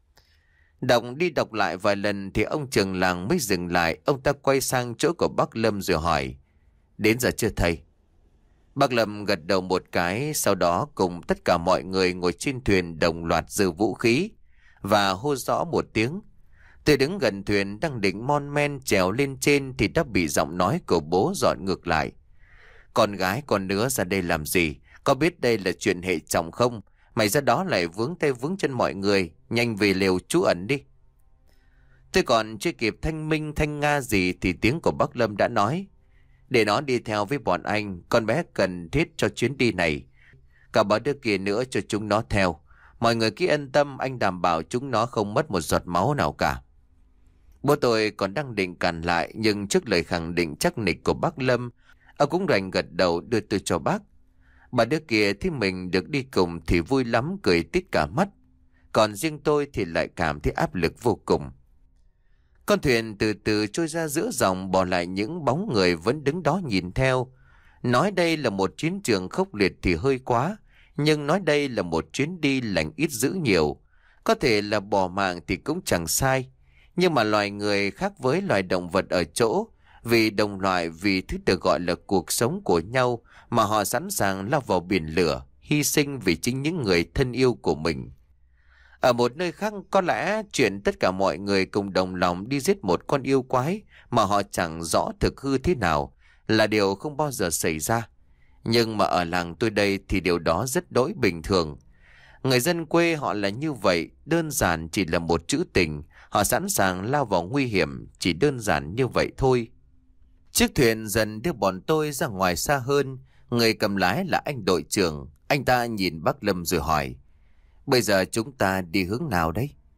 Đọc đi đọc lại vài lần thì ông trưởng làng mới dừng lại. Ông ta quay sang chỗ của bác Lâm rồi hỏi: Đến giờ chưa thầy? Bác Lâm gật đầu một cái, sau đó cùng tất cả mọi người ngồi trên thuyền đồng loạt giơ vũ khí và hô rõ một tiếng. Tôi đứng gần thuyền đang định mon men trèo lên trên thì đã bị giọng nói của bố dọn ngược lại: Con gái con nứa ra đây làm gì? Có biết đây là chuyện hệ trọng không? Mày ra đó lại vướng tay vướng chân mọi người. Nhanh về lều trú ẩn đi. Tôi còn chưa kịp thanh minh thanh nga gì thì tiếng của bác Lâm đã nói: Để nó đi theo với bọn anh, con bé cần thiết cho chuyến đi này. Cả ba đứa kia nữa cho chúng nó theo. Mọi người cứ yên tâm, anh đảm bảo chúng nó không mất một giọt máu nào cả. Bố tôi còn đang định cản lại, nhưng trước lời khẳng định chắc nịch của bác Lâm, ông cũng đành gật đầu đưa tôi cho bác. Bà đứa kia thấy mình được đi cùng thì vui lắm, cười tít cả mắt. Còn riêng tôi thì lại cảm thấy áp lực vô cùng. Con thuyền từ từ trôi ra giữa dòng, bỏ lại những bóng người vẫn đứng đó nhìn theo. Nói đây là một chiến trường khốc liệt thì hơi quá, nhưng nói đây là một chuyến đi lành ít dữ nhiều. Có thể là bỏ mạng thì cũng chẳng sai. Nhưng mà loài người khác với loài động vật ở chỗ, vì đồng loại, vì thứ được gọi là cuộc sống của nhau, mà họ sẵn sàng lao vào biển lửa, hy sinh vì chính những người thân yêu của mình. Ở một nơi khác, có lẽ chuyện tất cả mọi người cùng đồng lòng đi giết một con yêu quái mà họ chẳng rõ thực hư thế nào là điều không bao giờ xảy ra. Nhưng mà ở làng tôi đây thì điều đó rất đỗi bình thường. Người dân quê họ là như vậy, đơn giản chỉ là một chữ tình. Họ sẵn sàng lao vào nguy hiểm, chỉ đơn giản như vậy thôi. Chiếc thuyền dần đưa bọn tôi ra ngoài xa hơn. Người cầm lái là anh đội trưởng. Anh ta nhìn bác Lâm rồi hỏi: Bây giờ chúng ta đi hướng nào đấy?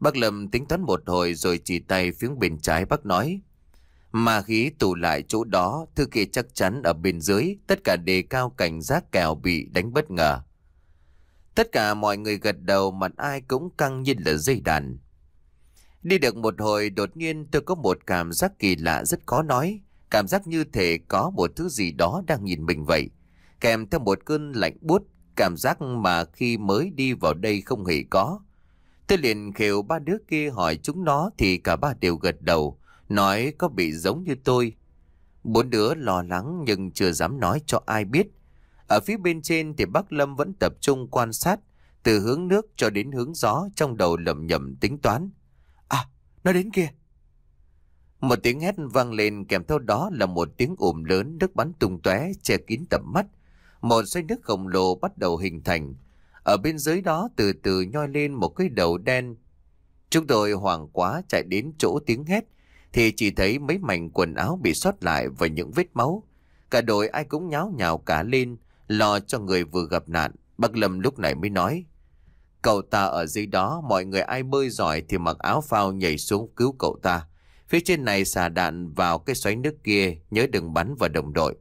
Bác Lâm tính toán một hồi rồi chỉ tay phía bên trái. Bác nói: "Ma khí tụ lại chỗ đó, thứ kia chắc chắn ở bên dưới, tất cả đề cao cảnh giác kẻo bị đánh bất ngờ." Tất cả mọi người gật đầu, mặt ai cũng căng như là dây đàn. Đi được một hồi, đột nhiên tôi có một cảm giác kỳ lạ rất khó nói. Cảm giác như thể có một thứ gì đó đang nhìn mình vậy, kèm theo một cơn lạnh buốt, cảm giác mà khi mới đi vào đây không hề có. Tôi liền khều ba đứa kia hỏi chúng nó thì cả ba đều gật đầu, nói có bị giống như tôi. Bốn đứa lo lắng nhưng chưa dám nói cho ai biết. Ở phía bên trên thì bác Lâm vẫn tập trung quan sát, từ hướng nước cho đến hướng gió, trong đầu lẩm nhẩm tính toán. À, nó đến kìa. Một tiếng hét vang lên, kèm theo đó là một tiếng ùm lớn, nước bắn tung tóe che kín tầm mắt. Một xoay nước khổng lồ bắt đầu hình thành. Ở bên dưới đó từ từ nhoi lên một cái đầu đen. Chúng tôi hoảng quá chạy đến chỗ tiếng hét thì chỉ thấy mấy mảnh quần áo bị sót lại và những vết máu. Cả đội ai cũng nháo nhào cả lên, lo cho người vừa gặp nạn. Bác Lâm lúc này mới nói: "Cậu ta ở dưới đó, mọi người ai bơi giỏi thì mặc áo phao nhảy xuống cứu cậu ta. Phía trên này xả đạn vào cái xoáy nước kia, nhớ đừng bắn vào đồng đội."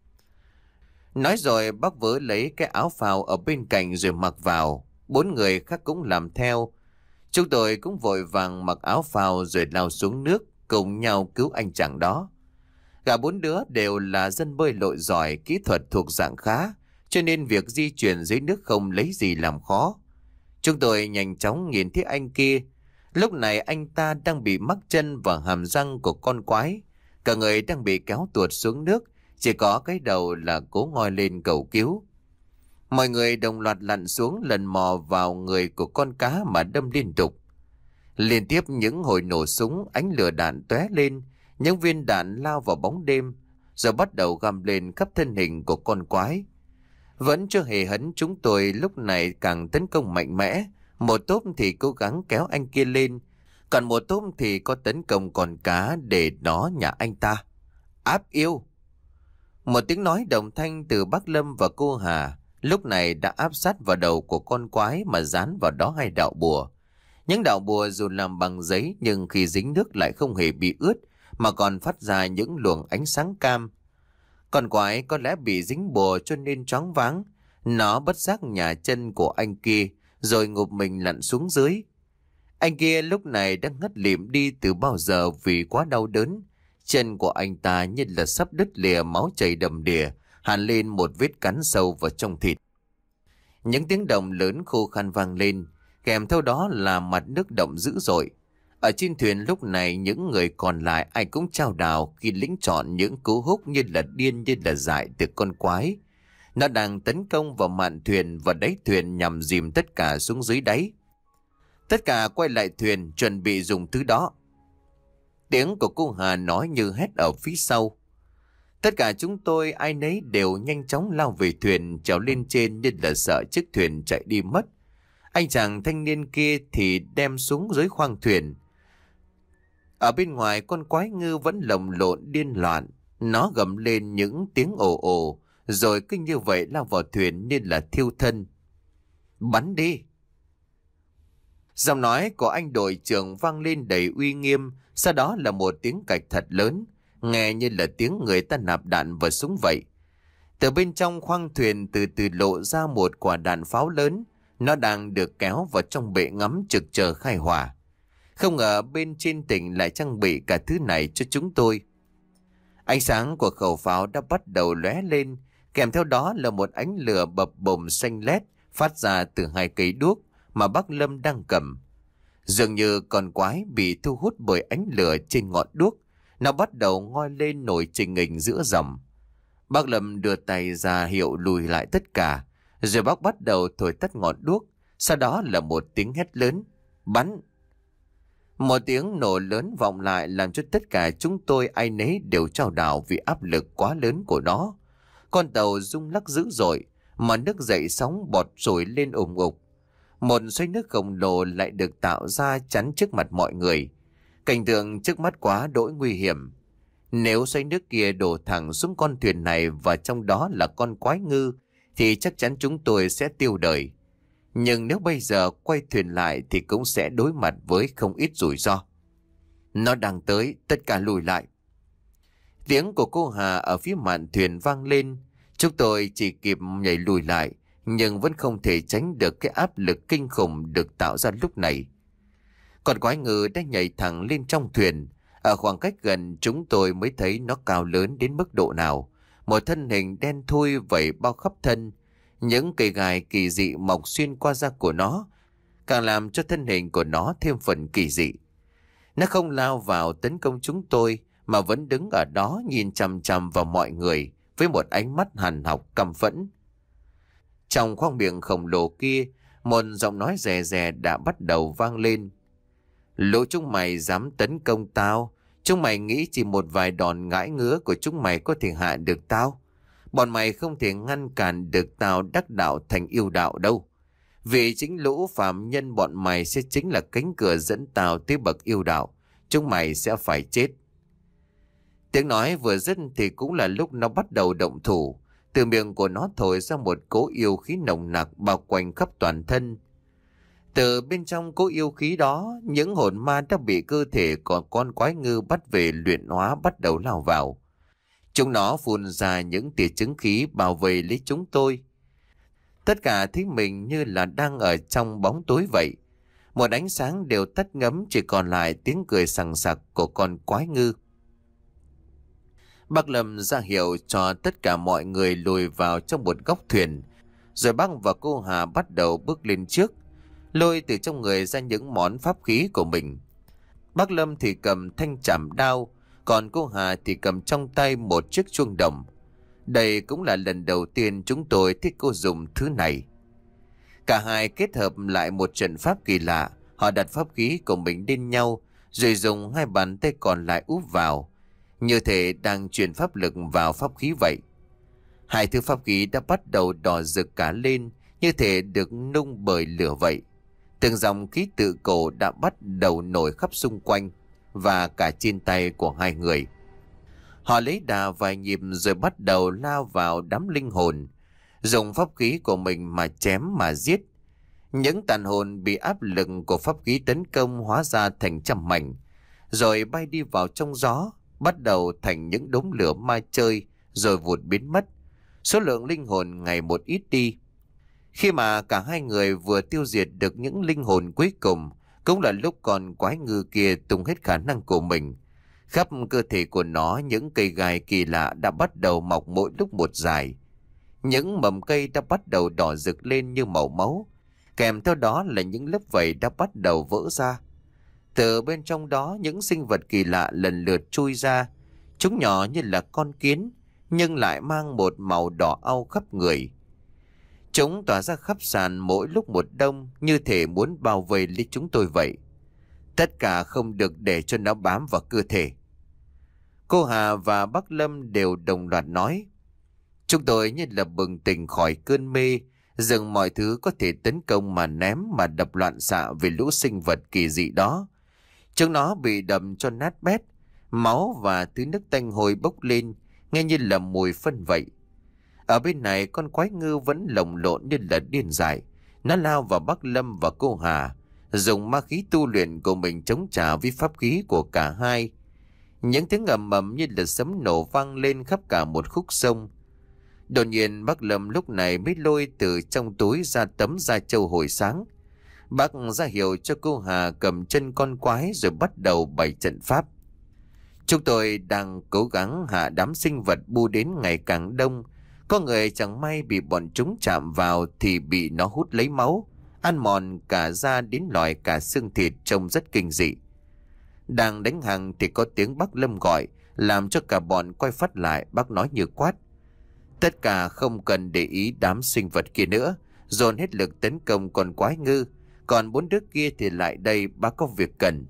Nói rồi bác vớ lấy cái áo phao ở bên cạnh rồi mặc vào. Bốn người khác cũng làm theo. Chúng tôi cũng vội vàng mặc áo phao rồi lao xuống nước, cùng nhau cứu anh chàng đó. Cả bốn đứa đều là dân bơi lội giỏi, kỹ thuật thuộc dạng khá, cho nên việc di chuyển dưới nước không lấy gì làm khó. Chúng tôi nhanh chóng nhìn thấy anh kia. Lúc này anh ta đang bị mắc chân vào hàm răng của con quái. Cả người đang bị kéo tuột xuống nước, chỉ có cái đầu là cố ngoi lên cầu cứu. Mọi người đồng loạt lặn xuống, lần mò vào người của con cá mà đâm liên tục. Liên tiếp những hồi nổ súng, ánh lửa đạn tóe lên, những viên đạn lao vào bóng đêm, rồi bắt đầu găm lên khắp thân hình của con quái. Vẫn chưa hề hấn, chúng tôi lúc này càng tấn công mạnh mẽ. Một tốp thì cố gắng kéo anh kia lên, còn một tốp thì có tấn công con cá để nó nhả anh ta. Áp yêu! Một tiếng nói đồng thanh từ bác Lâm và cô Hà lúc này đã áp sát vào đầu của con quái mà dán vào đó hai đạo bùa. Những đạo bùa dù làm bằng giấy nhưng khi dính nước lại không hề bị ướt mà còn phát ra những luồng ánh sáng cam. Con quái có lẽ bị dính bùa cho nên choáng váng. Nó bất giác nhả chân của anh kia rồi ngụp mình lặn xuống dưới. Anh kia lúc này đã ngất lịm đi từ bao giờ vì quá đau đớn. Chân của anh ta như là sắp đứt lìa, máu chảy đầm đìa, hằn lên một vết cắn sâu vào trong thịt. Những tiếng động lớn khô khan vang lên, kèm theo đó là mặt nước động dữ dội. Ở trên thuyền lúc này những người còn lại ai cũng chao đảo khi lĩnh chọn những cú húc như là điên như là dại từ con quái. Nó đang tấn công vào mạn thuyền và đáy thuyền nhằm dìm tất cả xuống dưới đáy. Tất cả quay lại thuyền chuẩn bị dùng thứ đó. Tiếng của cô Hà nói như hét ở phía sau. Tất cả chúng tôi ai nấy đều nhanh chóng lao về thuyền, trèo lên trên như là sợ chiếc thuyền chạy đi mất. Anh chàng thanh niên kia thì đem xuống dưới khoang thuyền. Ở bên ngoài con quái ngư vẫn lồng lộn điên loạn. Nó gầm lên những tiếng ồ ồ, rồi cứ như vậy lao vào thuyền như là thiêu thân. Bắn đi! Giọng nói của anh đội trưởng vang lên đầy uy nghiêm, sau đó là một tiếng cạch thật lớn, nghe như là tiếng người ta nạp đạn vào súng vậy. Từ bên trong khoang thuyền từ từ lộ ra một quả đạn pháo lớn, nó đang được kéo vào trong bệ ngắm trực chờ khai hỏa. Không ngờ bên trên tỉnh lại trang bị cả thứ này cho chúng tôi. Ánh sáng của khẩu pháo đã bắt đầu lóe lên, kèm theo đó là một ánh lửa bập bùng xanh lét phát ra từ hai cây đuốc mà bác Lâm đang cầm. Dường như con quái bị thu hút bởi ánh lửa trên ngọn đuốc, nó bắt đầu ngoi lên nổi trình hình giữa dòng. Bác Lâm đưa tay ra hiệu lùi lại tất cả, rồi bác bắt đầu thổi tắt ngọn đuốc, sau đó là một tiếng hét lớn, bắn. Một tiếng nổ lớn vọng lại làm cho tất cả chúng tôi ai nấy đều chao đảo vì áp lực quá lớn của nó. Con tàu rung lắc dữ dội, mà nước dậy sóng bọt trồi lên ủng ục. Một xoáy nước khổng lồ lại được tạo ra chắn trước mặt mọi người. Cảnh tượng trước mắt quá đỗi nguy hiểm. Nếu xoáy nước kia đổ thẳng xuống con thuyền này và trong đó là con quái ngư, thì chắc chắn chúng tôi sẽ tiêu đời. Nhưng nếu bây giờ quay thuyền lại thì cũng sẽ đối mặt với không ít rủi ro. Nó đang tới, tất cả lùi lại. Tiếng của cô Hà ở phía mạn thuyền vang lên. Chúng tôi chỉ kịp nhảy lùi lại, nhưng vẫn không thể tránh được cái áp lực kinh khủng được tạo ra lúc này. Còn quái ngư đã nhảy thẳng lên trong thuyền. Ở khoảng cách gần chúng tôi mới thấy nó cao lớn đến mức độ nào. Một thân hình đen thui vẩy bao khắp thân. Những cây gai kỳ dị mọc xuyên qua da của nó, càng làm cho thân hình của nó thêm phần kỳ dị. Nó không lao vào tấn công chúng tôi, mà vẫn đứng ở đó nhìn chằm chằm vào mọi người với một ánh mắt hằn học căm phẫn. Trong khoang miệng khổng lồ kia, một giọng nói rè rè đã bắt đầu vang lên. Lũ chúng mày dám tấn công tao, chúng mày nghĩ chỉ một vài đòn ngãi ngứa của chúng mày có thể hạ được tao. Bọn mày không thể ngăn cản được tao đắc đạo thành yêu đạo đâu. Vì chính lũ phạm nhân bọn mày sẽ chính là cánh cửa dẫn tao tới bậc yêu đạo. Chúng mày sẽ phải chết. Tiếng nói vừa dứt thì cũng là lúc nó bắt đầu động thủ. Từ miệng của nó thổi ra một cỗ yêu khí nồng nặc bao quanh khắp toàn thân. Từ bên trong cỗ yêu khí đó, những hồn ma đã bị cơ thể của con quái ngư bắt về luyện hóa bắt đầu lao vào. Chúng nó phun ra những tia chứng khí bảo vệ lấy chúng tôi. Tất cả thấy mình như là đang ở trong bóng tối vậy. Một ánh sáng đều tắt ngấm, chỉ còn lại tiếng cười sằng sặc của con quái ngư. Bác Lâm ra hiệu cho tất cả mọi người lùi vào trong một góc thuyền. Rồi bác và cô Hà bắt đầu bước lên trước, lôi từ trong người ra những món pháp khí của mình. Bác Lâm thì cầm thanh trảm đao, còn cô Hà thì cầm trong tay một chiếc chuông đồng. Đây cũng là lần đầu tiên chúng tôi thấy cô dùng thứ này. Cả hai kết hợp lại một trận pháp kỳ lạ. Họ đặt pháp khí của mình lên nhau, rồi dùng hai bàn tay còn lại úp vào, như thể đang truyền pháp lực vào pháp khí vậy. Hai thứ pháp khí đã bắt đầu đỏ rực cả lên, như thể được nung bởi lửa vậy. Từng dòng khí tự cổ đã bắt đầu nổi khắp xung quanh và cả trên tay của hai người. Họ lấy đà vài nhịp rồi bắt đầu lao vào đám linh hồn, dùng pháp khí của mình mà chém mà giết. Những tàn hồn bị áp lực của pháp khí tấn công hóa ra thành trăm mảnh, rồi bay đi vào trong gió, bắt đầu thành những đống lửa ma chơi, rồi vụt biến mất. Số lượng linh hồn ngày một ít đi. Khi mà cả hai người vừa tiêu diệt được những linh hồn cuối cùng, cũng là lúc con quái ngư kia tung hết khả năng của mình. Khắp cơ thể của nó, những cây gai kỳ lạ đã bắt đầu mọc mỗi lúc một dài. Những mầm cây đã bắt đầu đỏ rực lên như màu máu, kèm theo đó là những lớp vảy đã bắt đầu vỡ ra. Từ bên trong đó, những sinh vật kỳ lạ lần lượt chui ra. Chúng nhỏ như là con kiến, nhưng lại mang một màu đỏ au khắp người. Chúng tỏa ra khắp sàn mỗi lúc một đông, như thể muốn bao vây lấy chúng tôi vậy. Tất cả không được để cho nó bám vào cơ thể. Cô Hà và bác Lâm đều đồng loạt nói. Chúng tôi như là bừng tỉnh khỏi cơn mê, dừng mọi thứ có thể tấn công mà ném mà đập loạn xạ về lũ sinh vật kỳ dị đó. Chúng nó bị đầm cho nát bét, máu và thứ nước tanh hôi bốc lên, nghe như là mùi phân vậy. Ở bên này, con quái ngư vẫn lồng lộn như là điên dại. Nó lao vào bác Lâm và cô Hà, dùng ma khí tu luyện của mình chống trả với pháp khí của cả hai. Những tiếng ầm ầm như là sấm nổ vang lên khắp cả một khúc sông. Đột nhiên bác Lâm lúc này mới lôi từ trong túi ra tấm da trâu hồi sáng. Bác ra hiệu cho cô Hà cầm chân con quái rồi bắt đầu bày trận pháp. Chúng tôi đang cố gắng hạ đám sinh vật bu đến ngày càng đông. Có người chẳng may bị bọn chúng chạm vào thì bị nó hút lấy máu, ăn mòn cả da đến lòi cả xương thịt, trông rất kinh dị. Đang đánh hàng thì có tiếng bác Lâm gọi, làm cho cả bọn quay phát lại. Bác nói như quát: tất cả không cần để ý đám sinh vật kia nữa, dồn hết lực tấn công con quái ngư. Còn bốn đứa kia thì lại đây, bác có việc cần.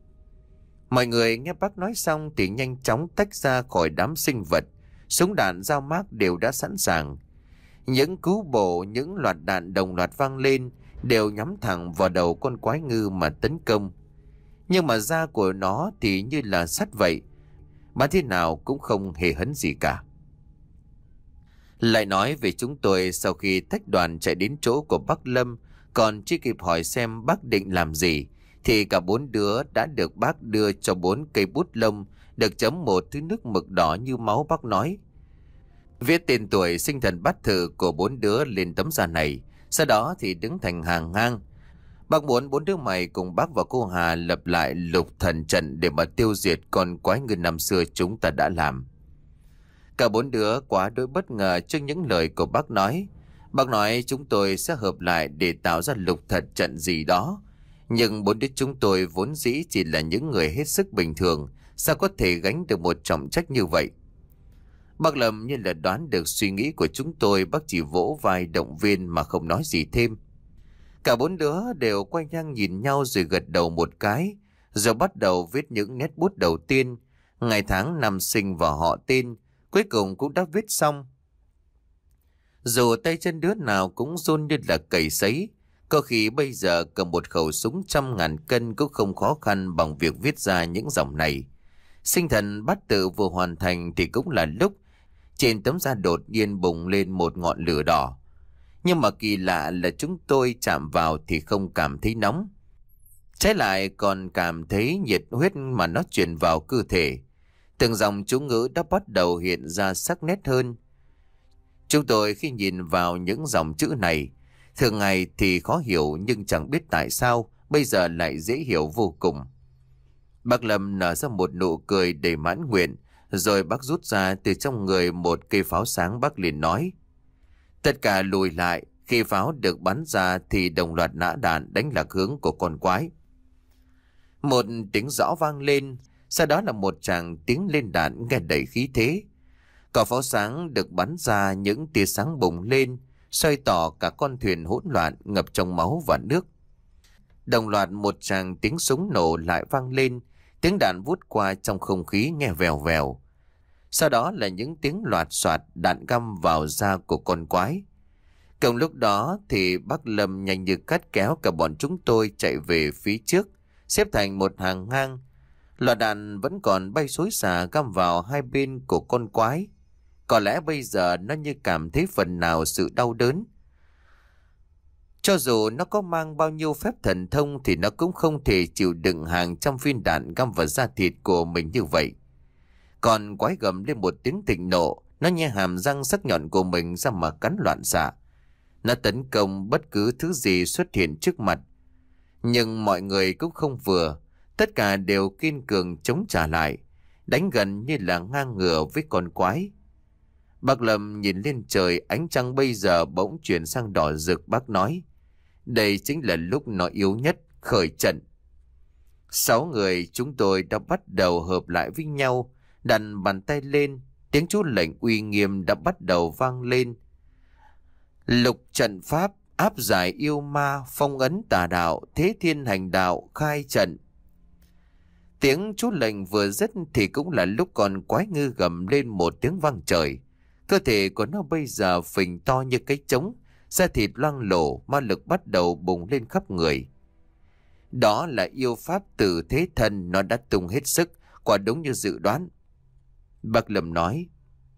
Mọi người nghe bác nói xong thì nhanh chóng tách ra khỏi đám sinh vật. Súng đạn dao mác đều đã sẵn sàng. Những cú bổ, những loạt đạn đồng loạt vang lên, đều nhắm thẳng vào đầu con quái ngư mà tấn công. Nhưng mà da của nó thì như là sắt vậy, mà thế nào cũng không hề hấn gì cả. Lại nói về chúng tôi, sau khi tách đoàn chạy đến chỗ của bác Lâm, Còn chưa kịp hỏi xem bác định làm gì thì cả bốn đứa đã được bác đưa cho bốn cây bút lông được chấm một thứ nước mực đỏ như máu. Bác nói: viết tên tuổi sinh thần bát tự của bốn đứa lên tấm da này, sau đó thì đứng thành hàng ngang. Bác muốn bốn đứa mày cùng bác và cô Hà lập lại lục thần trận để mà tiêu diệt con quái ngư năm xưa chúng ta đã làm. Cả bốn đứa quá đỗi bất ngờ trước những lời của bác nói. Bác nói chúng tôi sẽ hợp lại để tạo ra lục thần trận gì đó. Nhưng bốn đứa chúng tôi vốn dĩ chỉ là những người hết sức bình thường, sao có thể gánh được một trọng trách như vậy? Bác Lâm như là đoán được suy nghĩ của chúng tôi, bác chỉ vỗ vai động viên mà không nói gì thêm. Cả bốn đứa đều quay sang nhìn nhau rồi gật đầu một cái, rồi bắt đầu viết những nét bút đầu tiên, ngày tháng năm sinh và họ tên, cuối cùng cũng đã viết xong. Dù tay chân đứa nào cũng run như là cầy sấy, có khi bây giờ cầm một khẩu súng trăm ngàn cân cũng không khó khăn bằng việc viết ra những dòng này. Sinh thần bát tự vừa hoàn thành thì cũng là lúc trên tấm da đột nhiên bùng lên một ngọn lửa đỏ. Nhưng mà kỳ lạ là chúng tôi chạm vào thì không cảm thấy nóng. Trái lại còn cảm thấy nhiệt huyết mà nó truyền vào cơ thể. Từng dòng chú ngữ đã bắt đầu hiện ra sắc nét hơn. Chúng tôi khi nhìn vào những dòng chữ này, thường ngày thì khó hiểu nhưng chẳng biết tại sao bây giờ lại dễ hiểu vô cùng. Bác Lâm nở ra một nụ cười đầy mãn nguyện, rồi bác rút ra từ trong người một cây pháo sáng. Bác liền nói: tất cả lùi lại, khi pháo được bắn ra thì đồng loạt nã đạn đánh lạc hướng của con quái. Một tiếng rõ vang lên, sau đó là một tràng tiếng lên đạn nghe đầy khí thế. Cò pháo sáng được bắn ra, những tia sáng bùng lên, soi tỏ cả con thuyền hỗn loạn ngập trong máu và nước. Đồng loạt một tràng tiếng súng nổ lại vang lên, tiếng đạn vút qua trong không khí nghe vèo vèo. Sau đó là những tiếng loạt soạt đạn găm vào da của con quái. Cùng lúc đó thì bác Lâm nhanh như cắt kéo cả bọn chúng tôi chạy về phía trước, xếp thành một hàng ngang. Loạt đạn vẫn còn bay xối xả găm vào hai bên của con quái. Có lẽ bây giờ nó như cảm thấy phần nào sự đau đớn. Cho dù nó có mang bao nhiêu phép thần thông thì nó cũng không thể chịu đựng hàng trăm viên đạn găm vào da thịt của mình như vậy. Còn quái gầm lên một tiếng thịnh nộ, nó nhe hàm răng sắc nhọn của mình ra mà cắn loạn xạ. Nó tấn công bất cứ thứ gì xuất hiện trước mặt. Nhưng mọi người cũng không vừa, tất cả đều kiên cường chống trả lại, đánh gần như là ngang ngửa với con quái. Bác Lâm nhìn lên trời, ánh trăng bây giờ bỗng chuyển sang đỏ rực. Bác nói: đây chính là lúc nó yếu nhất, khởi trận. Sáu người chúng tôi đã bắt đầu hợp lại với nhau, đặt bàn tay lên, tiếng chú lệnh uy nghiêm đã bắt đầu vang lên. Lục trận pháp, áp giải yêu ma, phong ấn tà đạo, thế thiên hành đạo, khai trận. Tiếng chú lệnh vừa dứt thì cũng là lúc con quái ngư gầm lên một tiếng vang trời. Cơ thể của nó bây giờ phình to như cái trống, da thịt loang lổ, ma lực bắt đầu bùng lên khắp người. Đó là yêu pháp tử thế thần, nó đã tung hết sức, quả đúng như dự đoán. Bác Lâm nói: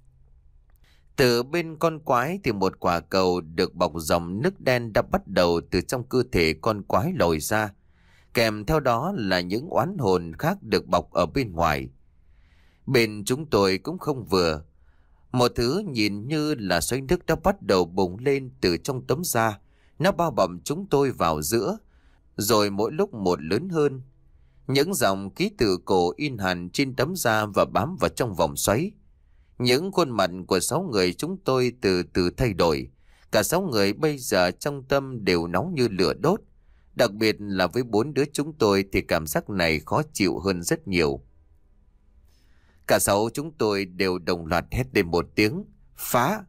từ bên con quái thì một quả cầu được bọc dòng nước đen đã bắt đầu từ trong cơ thể con quái lồi ra. Kèm theo đó là những oán hồn khác được bọc ở bên ngoài. Bên chúng tôi cũng không vừa. Một thứ nhìn như là xoáy nước đã bắt đầu bùng lên từ trong tấm da. Nó bao bọc chúng tôi vào giữa, rồi mỗi lúc một lớn hơn. Những dòng ký tự cổ in hẳn trên tấm da và bám vào trong vòng xoáy. Những khuôn mặt của sáu người chúng tôi từ từ thay đổi. Cả sáu người bây giờ trong tâm đều nóng như lửa đốt. Đặc biệt là với bốn đứa chúng tôi thì cảm giác này khó chịu hơn rất nhiều. Cả sáu chúng tôi đều đồng loạt hét lên một tiếng: phá!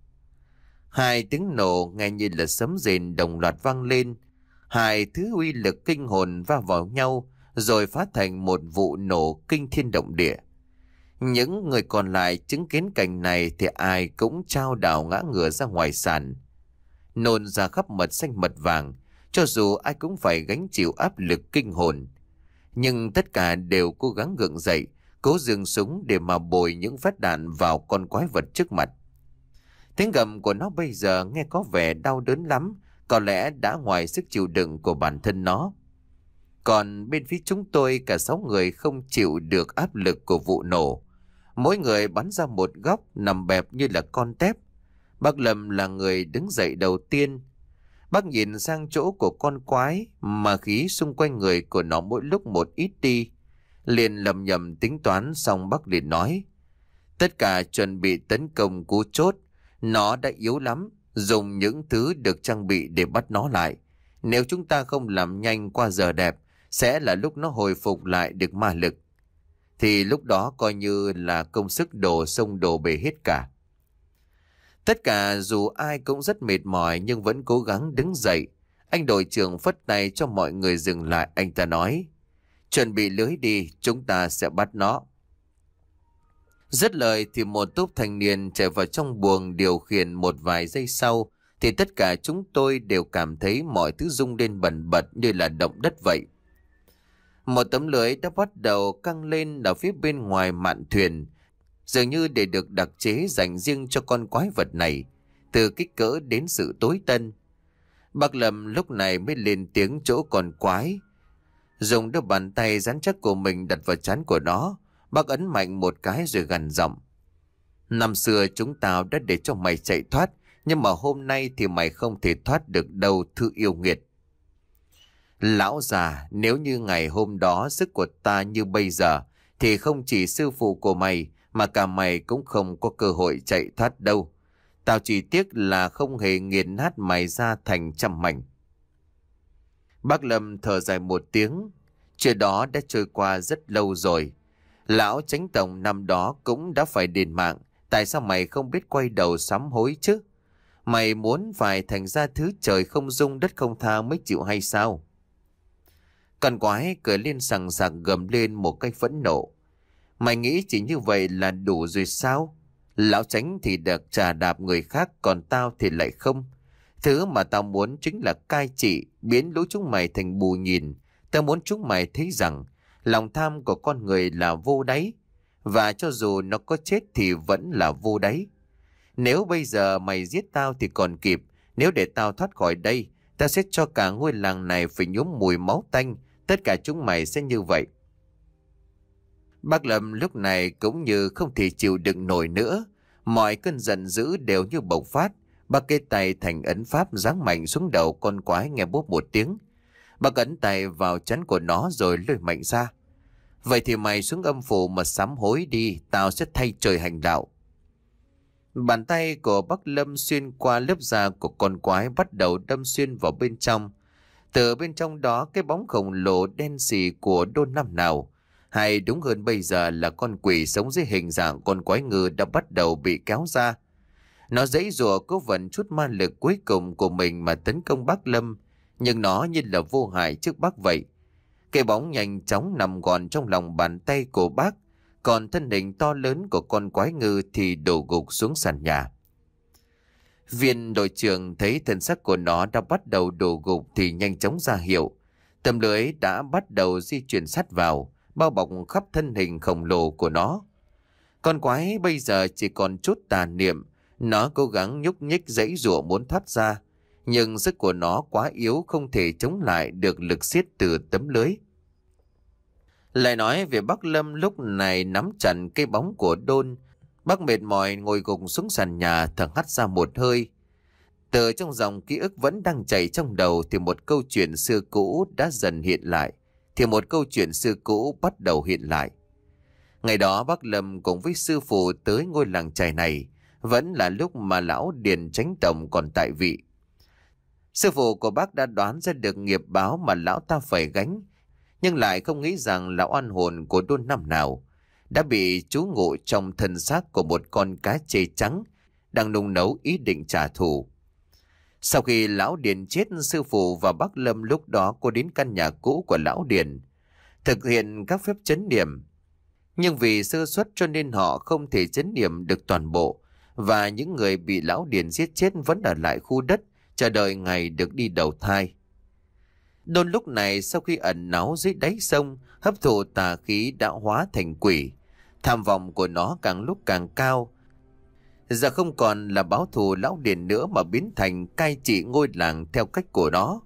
Hai tiếng nổ nghe như là sấm rền đồng loạt vang lên. Hai thứ uy lực kinh hồn va vào nhau, rồi phá thành một vụ nổ kinh thiên động địa. Những người còn lại chứng kiến cảnh này thì ai cũng chao đảo ngã ngửa ra ngoài sàn, nôn ra khắp mật xanh mật vàng, cho dù ai cũng phải gánh chịu áp lực kinh hồn. Nhưng tất cả đều cố gắng gượng dậy, cố giương súng để mà bồi những vết đạn vào con quái vật trước mặt. Tiếng gầm của nó bây giờ nghe có vẻ đau đớn lắm, có lẽ đã ngoài sức chịu đựng của bản thân nó. Còn bên phía chúng tôi, cả sáu người không chịu được áp lực của vụ nổ. Mỗi người bắn ra một góc, nằm bẹp như là con tép. Bác Lâm là người đứng dậy đầu tiên. Bác nhìn sang chỗ của con quái mà khí xung quanh người của nó mỗi lúc một ít đi. Liền lầm nhầm tính toán, xong bác liền nói: tất cả chuẩn bị tấn công cú chốt. Nó đã yếu lắm, dùng những thứ được trang bị để bắt nó lại. Nếu chúng ta không làm nhanh qua giờ đẹp, sẽ là lúc nó hồi phục lại được ma lực. Thì lúc đó coi như là công sức đổ sông đổ bể hết cả. Tất cả dù ai cũng rất mệt mỏi nhưng vẫn cố gắng đứng dậy. Anh đội trưởng phất tay cho mọi người dừng lại. Anh ta nói: chuẩn bị lưới đi, chúng ta sẽ bắt nó. Dứt lời thì một tốp thanh niên chạy vào trong buồng điều khiển. Một vài giây sau thì tất cả chúng tôi đều cảm thấy mọi thứ rung lên bần bật như là động đất vậy. Một tấm lưới đã bắt đầu căng lên ở phía bên ngoài mạn thuyền, dường như để được đặc chế dành riêng cho con quái vật này, từ kích cỡ đến sự tối tân. Bác Lâm lúc này mới lên tiếng chỗ con quái, dùng đôi bàn tay rắn chắc của mình đặt vào trán của nó. Bác ấn mạnh một cái rồi gằn giọng: năm xưa chúng tao đã để cho mày chạy thoát, nhưng mà hôm nay thì mày không thể thoát được đâu, thư yêu nghiệt. Lão già, nếu như ngày hôm đó sức của ta như bây giờ, thì không chỉ sư phụ của mày mà cả mày cũng không có cơ hội chạy thoát đâu. Tao chỉ tiếc là không hề nghiền nát mày ra thành trăm mảnh. Bác Lâm thở dài một tiếng. Chuyện đó đã trôi qua rất lâu rồi. Lão Chánh Tổng năm đó cũng đã phải đền mạng. Tại sao mày không biết quay đầu sám hối chứ? Mày muốn phải thành ra thứ trời không dung đất không tha mới chịu hay sao? Con quái cười lên sằng sặc, gầm lên một cách phẫn nộ: mày nghĩ chỉ như vậy là đủ rồi sao? Lão Chánh thì được trà đạp người khác, còn tao thì lại không. Thứ mà tao muốn chính là cai trị, biến lũ chúng mày thành bù nhìn. Tao muốn chúng mày thấy rằng lòng tham của con người là vô đáy, và cho dù nó có chết thì vẫn là vô đáy. Nếu bây giờ mày giết tao thì còn kịp. Nếu để tao thoát khỏi đây, tao sẽ cho cả ngôi làng này phải nhuốm mùi máu tanh. Tất cả chúng mày sẽ như vậy. Bác Lâm lúc này cũng như không thể chịu đựng nổi nữa. Mọi cơn giận dữ đều như bộc phát. Bác kê tay thành ấn pháp giáng mạnh xuống đầu con quái, nghe bốp một tiếng. Bác ấn tay vào trán của nó rồi lôi mạnh ra: vậy thì mày xuống âm phủ mà sám hối đi, tao sẽ thay trời hành đạo. Bàn tay của bác Lâm xuyên qua lớp da của con quái, bắt đầu đâm xuyên vào bên trong. Từ bên trong đó, cái bóng khổng lồ đen sì của Đôn năm nào, hay đúng hơn bây giờ là con quỷ sống dưới hình dạng con quái ngư, đã bắt đầu bị kéo ra. Nó giãy giụa cố vận chút ma lực cuối cùng của mình mà tấn công bác Lâm, nhưng nó như là vô hại trước bác vậy. Cái bóng nhanh chóng nằm gọn trong lòng bàn tay của bác, còn thân hình to lớn của con quái ngư thì đổ gục xuống sàn nhà. Viên đội trưởng thấy thân xác của nó đã bắt đầu đổ gục thì nhanh chóng ra hiệu. Tấm lưới đã bắt đầu di chuyển sát vào, bao bọc khắp thân hình khổng lồ của nó. Con quái bây giờ chỉ còn chút tà niệm. Nó cố gắng nhúc nhích giãy giụa muốn thoát ra, nhưng sức của nó quá yếu, không thể chống lại được lực siết từ tấm lưới. Lại nói về bác Lâm lúc này nắm chặt cây bóng của Đôn. Bác mệt mỏi ngồi gục xuống sàn nhà, thở hắt ra một hơi. Từ trong dòng ký ức vẫn đang chảy trong đầu thì một câu chuyện xưa cũ đã dần hiện lại. Thì một câu chuyện xưa cũ bắt đầu hiện lại. Ngày đó bác Lâm cùng với sư phụ tới ngôi làng chài này, vẫn là lúc mà lão Điền Chánh Tổng còn tại vị. Sư phụ của bác đã đoán ra được nghiệp báo mà lão ta phải gánh, nhưng lại không nghĩ rằng là oan hồn của Đôn năm nào đã bị trú ngụ trong thân xác của một con cá chê trắng đang nung nấu ý định trả thù. Sau khi lão Điền chết, sư phụ và bác Lâm lúc đó có đến căn nhà cũ của lão Điền thực hiện các phép trấn niệm, nhưng vì sơ suất cho nên họ không thể trấn niệm được toàn bộ, và những người bị lão Điền giết chết vẫn ở lại khu đất chờ đợi ngày được đi đầu thai. Đôn lúc này sau khi ẩn náu dưới đáy sông, hấp thụ tà khí đã hóa thành quỷ. Tham vọng của nó càng lúc càng cao. giờ không còn là báo thù lão Điền nữa mà biến thành cai trị ngôi làng theo cách của nó.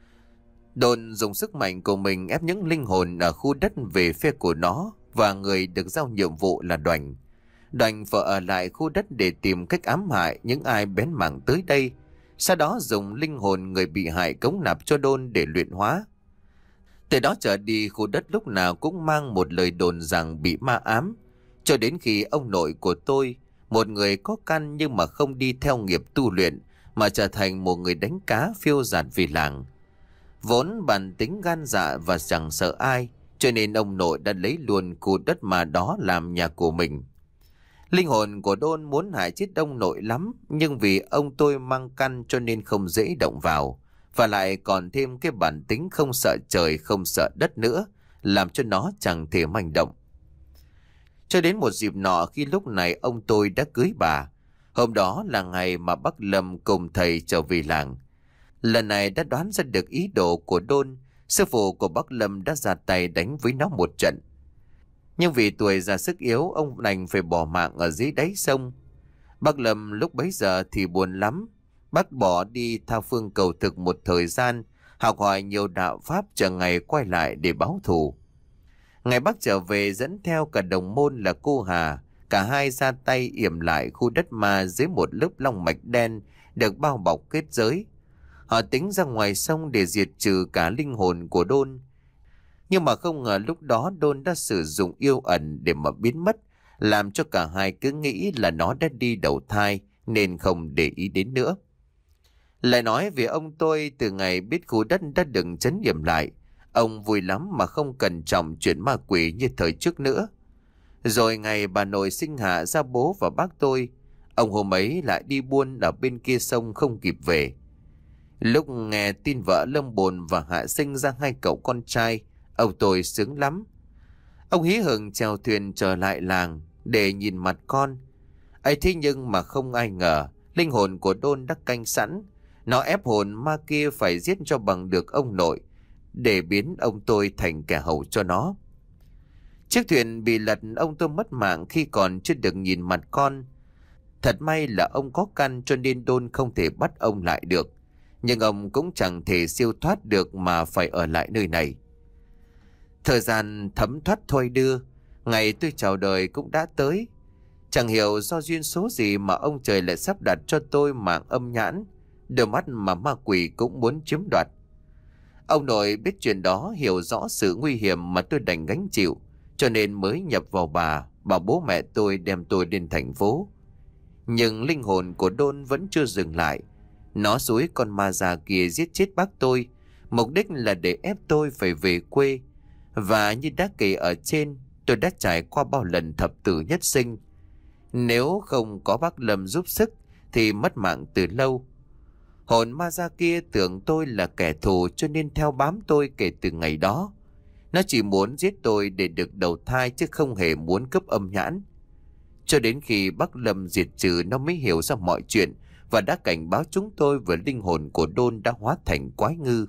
Đồn dùng sức mạnh của mình ép những linh hồn ở khu đất về phe của nó, và người được giao nhiệm vụ là Đoành. Đoành phải ở lại khu đất để tìm cách ám hại những ai bén mảng tới đây, sau đó dùng linh hồn người bị hại cống nạp cho Đôn để luyện hóa. Từ đó trở đi, khu đất lúc nào cũng mang một lời đồn rằng bị ma ám, cho đến khi ông nội của tôi, một người có căn nhưng mà không đi theo nghiệp tu luyện, mà trở thành một người đánh cá phiêu dạt vì làng. Vốn bản tính gan dạ và chẳng sợ ai, cho nên ông nội đã lấy luôn khu đất mà đó làm nhà của mình. Linh hồn của Đôn muốn hại chết ông nội lắm, nhưng vì ông tôi mang căn cho nên không dễ động vào, và lại còn thêm cái bản tính không sợ trời không sợ đất nữa, làm cho nó chẳng thể manh động. Cho đến một dịp nọ, khi lúc này ông tôi đã cưới bà. Hôm đó là ngày mà bác Lâm cùng thầy trở về làng. Lần này đã đoán ra được ý đồ của Đôn, sư phụ của bác Lâm đã ra tay đánh với nó một trận. Nhưng vì tuổi già sức yếu, ông đành phải bỏ mạng ở dưới đáy sông. Bác Lâm lúc bấy giờ thì buồn lắm. Bác bỏ đi tha phương cầu thực một thời gian, học hỏi nhiều đạo pháp, chờ ngày quay lại để báo thù. Ngày bác trở về dẫn theo cả đồng môn là cô Hà, cả hai ra tay yểm lại khu đất ma dưới một lớp long mạch đen được bao bọc kết giới. Họ tính ra ngoài sông để diệt trừ cả linh hồn của Đôn. Nhưng mà không ngờ lúc đó Đôn đã sử dụng yêu ẩn để mà biến mất, làm cho cả hai cứ nghĩ là nó đã đi đầu thai nên không để ý đến nữa. Lại nói về ông tôi, từ ngày biết khu đất đã được trấn yểm lại, ông vui lắm mà không cẩn trọng chuyện ma quỷ như thời trước nữa. Rồi ngày bà nội sinh hạ ra bố và bác tôi, ông hôm ấy lại đi buôn ở bên kia sông không kịp về. Lúc nghe tin vợ Lâm Bồn và Hạ sinh ra hai cậu con trai, ông tôi sướng lắm. Ông hí hửng chèo thuyền trở lại làng để nhìn mặt con. ấy thế nhưng mà không ai ngờ linh hồn của Đôn đã canh sẵn. Nó ép hồn ma kia phải giết cho bằng được ông nội, để biến ông tôi thành kẻ hầu cho nó. Chiếc thuyền bị lật, ông tôi mất mạng khi còn chưa được nhìn mặt con. Thật may là ông có căn cho nên Đôn không thể bắt ông lại được. Nhưng ông cũng chẳng thể siêu thoát được mà phải ở lại nơi này. Thời gian thấm thoát thôi đưa, ngày tôi chào đời cũng đã tới. Chẳng hiểu do duyên số gì mà ông trời lại sắp đặt cho tôi mạng âm nhãn, đôi mắt mà ma quỷ cũng muốn chiếm đoạt. Ông nội biết chuyện đó, hiểu rõ sự nguy hiểm mà tôi đành gánh chịu, cho nên mới nhập vào bà, bảo bố mẹ tôi đem tôi đến thành phố. Nhưng linh hồn của Đôn vẫn chưa dừng lại. Nó xúi con ma già kia giết chết bác tôi, mục đích là để ép tôi phải về quê. Và như đã kể ở trên, tôi đã trải qua bao lần thập tử nhất sinh. Nếu không có bác Lâm giúp sức thì mất mạng từ lâu. Hồn ma già kia tưởng tôi là kẻ thù cho nên theo bám tôi kể từ ngày đó. Nó chỉ muốn giết tôi để được đầu thai chứ không hề muốn cướp âm nhãn. Cho đến khi bác Lâm diệt trừ nó mới hiểu ra mọi chuyện và đã cảnh báo chúng tôi về linh hồn của Đôn đã hóa thành quái ngư.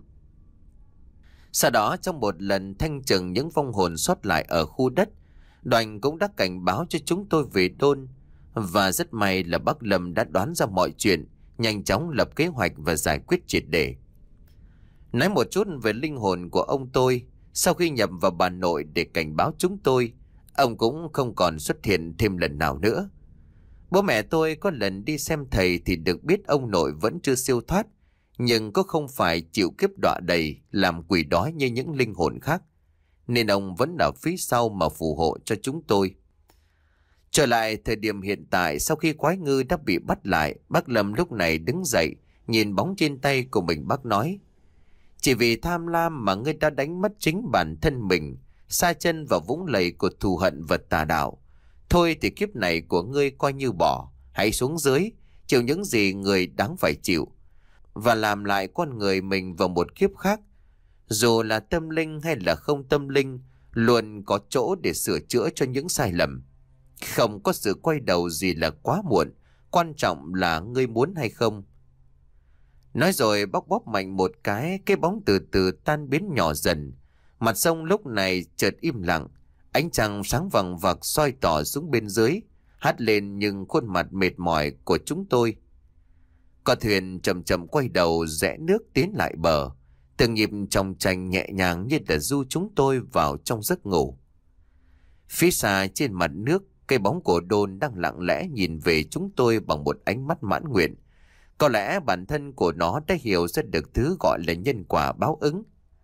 Sau đó trong một lần thanh trừng những vong hồn sót lại ở khu đất, Đoành cũng đã cảnh báo cho chúng tôi về Đôn. Và rất may là bác Lâm đã đoán ra mọi chuyện, nhanh chóng lập kế hoạch và giải quyết triệt để. Nói một chút về linh hồn của ông tôi. Sau khi nhập vào bà nội để cảnh báo chúng tôi, ông cũng không còn xuất hiện thêm lần nào nữa. Bố mẹ tôi có lần đi xem thầy thì được biết ông nội vẫn chưa siêu thoát, nhưng có không phải chịu kiếp đọa đầy làm quỷ đói như những linh hồn khác, nên ông vẫn ở phía sau mà phù hộ cho chúng tôi. Trở lại thời điểm hiện tại, sau khi quái ngư đã bị bắt lại, bác Lâm lúc này đứng dậy, nhìn bóng trên tay của mình, bác nói: "Chỉ vì tham lam mà ngươi đã đánh mất chính bản thân mình, sa chân vào vũng lầy của thù hận và tà đạo. Thôi thì kiếp này của ngươi coi như bỏ, hãy xuống dưới, chịu những gì người đáng phải chịu, và làm lại con người mình vào một kiếp khác. Dù là tâm linh hay là không tâm linh, luôn có chỗ để sửa chữa cho những sai lầm. Không có sự quay đầu gì là quá muộn, quan trọng là ngươi muốn hay không." Nói rồi bóc bóp mạnh một cái, cái bóng từ từ tan biến nhỏ dần. Mặt sông lúc này chợt im lặng, ánh trăng sáng vằng vặc soi tỏ xuống bên dưới. hắt lên nhưng khuôn mặt mệt mỏi của chúng tôi. Con thuyền chậm chậm quay đầu rẽ nước tiến lại bờ, từng nhịp trong tranh nhẹ nhàng như là du chúng tôi vào trong giấc ngủ. Phía xa trên mặt nước, cây bóng của Đôn đang lặng lẽ nhìn về chúng tôi bằng một ánh mắt mãn nguyện. Có lẽ bản thân của nó đã hiểu ra được thứ gọi là nhân quả báo ứng.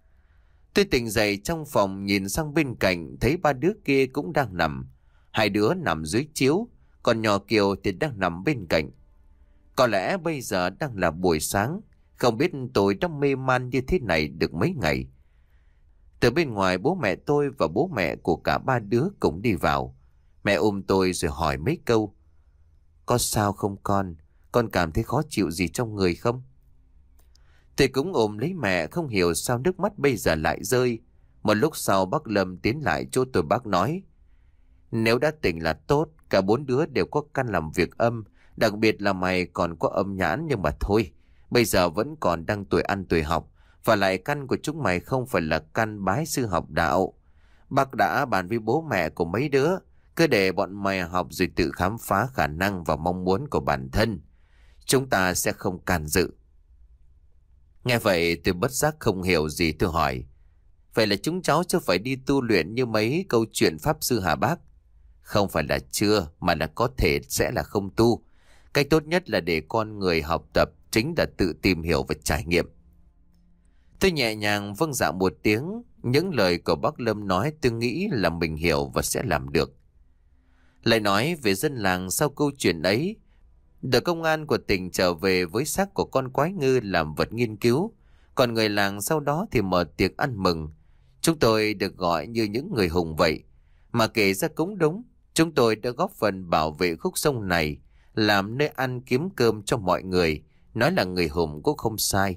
Tôi tỉnh dậy trong phòng, nhìn sang bên cạnh thấy ba đứa kia cũng đang nằm. Hai đứa nằm dưới chiếu, còn nhỏ Kiều thì đang nằm bên cạnh. Có lẽ bây giờ đang là buổi sáng, không biết tôi đã mê man như thế này được mấy ngày. Từ bên ngoài, bố mẹ tôi và bố mẹ của cả ba đứa cũng đi vào. Mẹ ôm tôi rồi hỏi mấy câu. Có sao không con? Con cảm thấy khó chịu gì trong người không? Tôi cũng ôm lấy mẹ, không hiểu sao nước mắt bây giờ lại rơi. Một lúc sau bác Lâm tiến lại chỗ tôi, bác nói. Nếu đã tỉnh là tốt, cả bốn đứa đều có căn làm việc âm. Đặc biệt là mày còn có âm nhãn, nhưng mà thôi, bây giờ vẫn còn đang tuổi ăn tuổi học. Và lại căn của chúng mày không phải là căn bái sư học đạo. Bác đã bàn với bố mẹ của mấy đứa, cứ để bọn mày học rồi tự khám phá khả năng và mong muốn của bản thân. Chúng ta sẽ không can dự. Nghe vậy tôi bất giác không hiểu gì, tôi hỏi. Vậy là chúng cháu chưa phải đi tu luyện như mấy câu chuyện pháp sư hả bác? Không phải là chưa, mà là có thể sẽ là không tu. Cách tốt nhất là để con người học tập chính là tự tìm hiểu và trải nghiệm. Tôi nhẹ nhàng vâng dạ một tiếng. Những lời của bác Lâm nói tôi nghĩ là mình hiểu và sẽ làm được. Lại nói về dân làng sau câu chuyện ấy, đội công an của tỉnh trở về với xác của con quái ngư làm vật nghiên cứu. Còn người làng sau đó thì mở tiệc ăn mừng. Chúng tôi được gọi như những người hùng vậy. Mà kể ra cũng đúng, chúng tôi đã góp phần bảo vệ khúc sông này, làm nơi ăn kiếm cơm cho mọi người. Nói là người hùng cũng không sai.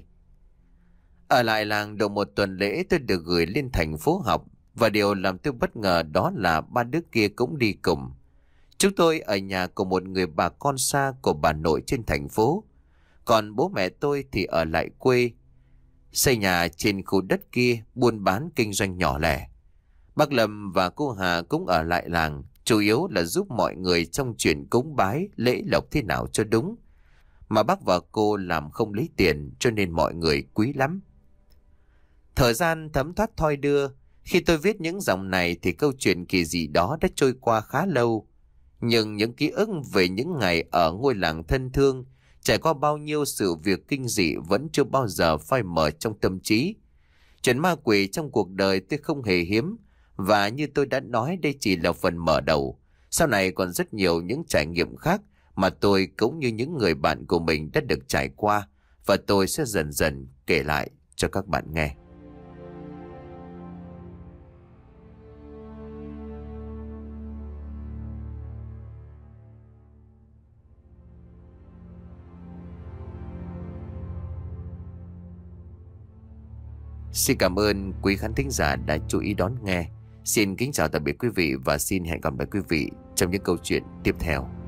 Ở lại làng độ một tuần lễ, tôi được gửi lên thành phố học. Và điều làm tôi bất ngờ đó là ba đứa kia cũng đi cùng. Chúng tôi ở nhà của một người bà con xa của bà nội trên thành phố. Còn bố mẹ tôi thì ở lại quê, xây nhà trên khu đất kia, buôn bán kinh doanh nhỏ lẻ. Bác Lâm và cô Hà cũng ở lại làng, chủ yếu là giúp mọi người trong chuyện cúng bái, lễ lộc thế nào cho đúng. Mà bác và cô làm không lấy tiền, cho nên mọi người quý lắm. Thời gian thấm thoát thoi đưa. Khi tôi viết những dòng này thì câu chuyện kỳ dị đó đã trôi qua khá lâu. Nhưng những ký ức về những ngày ở ngôi làng thân thương, trải qua bao nhiêu sự việc kinh dị vẫn chưa bao giờ phai mờ trong tâm trí. Chuyện ma quỷ trong cuộc đời tôi không hề hiếm. Và như tôi đã nói, đây chỉ là phần mở đầu. Sau này còn rất nhiều những trải nghiệm khác mà tôi cũng như những người bạn của mình đã được trải qua. Và tôi sẽ dần dần kể lại cho các bạn nghe. Xin cảm ơn quý khán thính giả đã chú ý đón nghe. Xin kính chào tạm biệt quý vị và xin hẹn gặp lại quý vị trong những câu chuyện tiếp theo.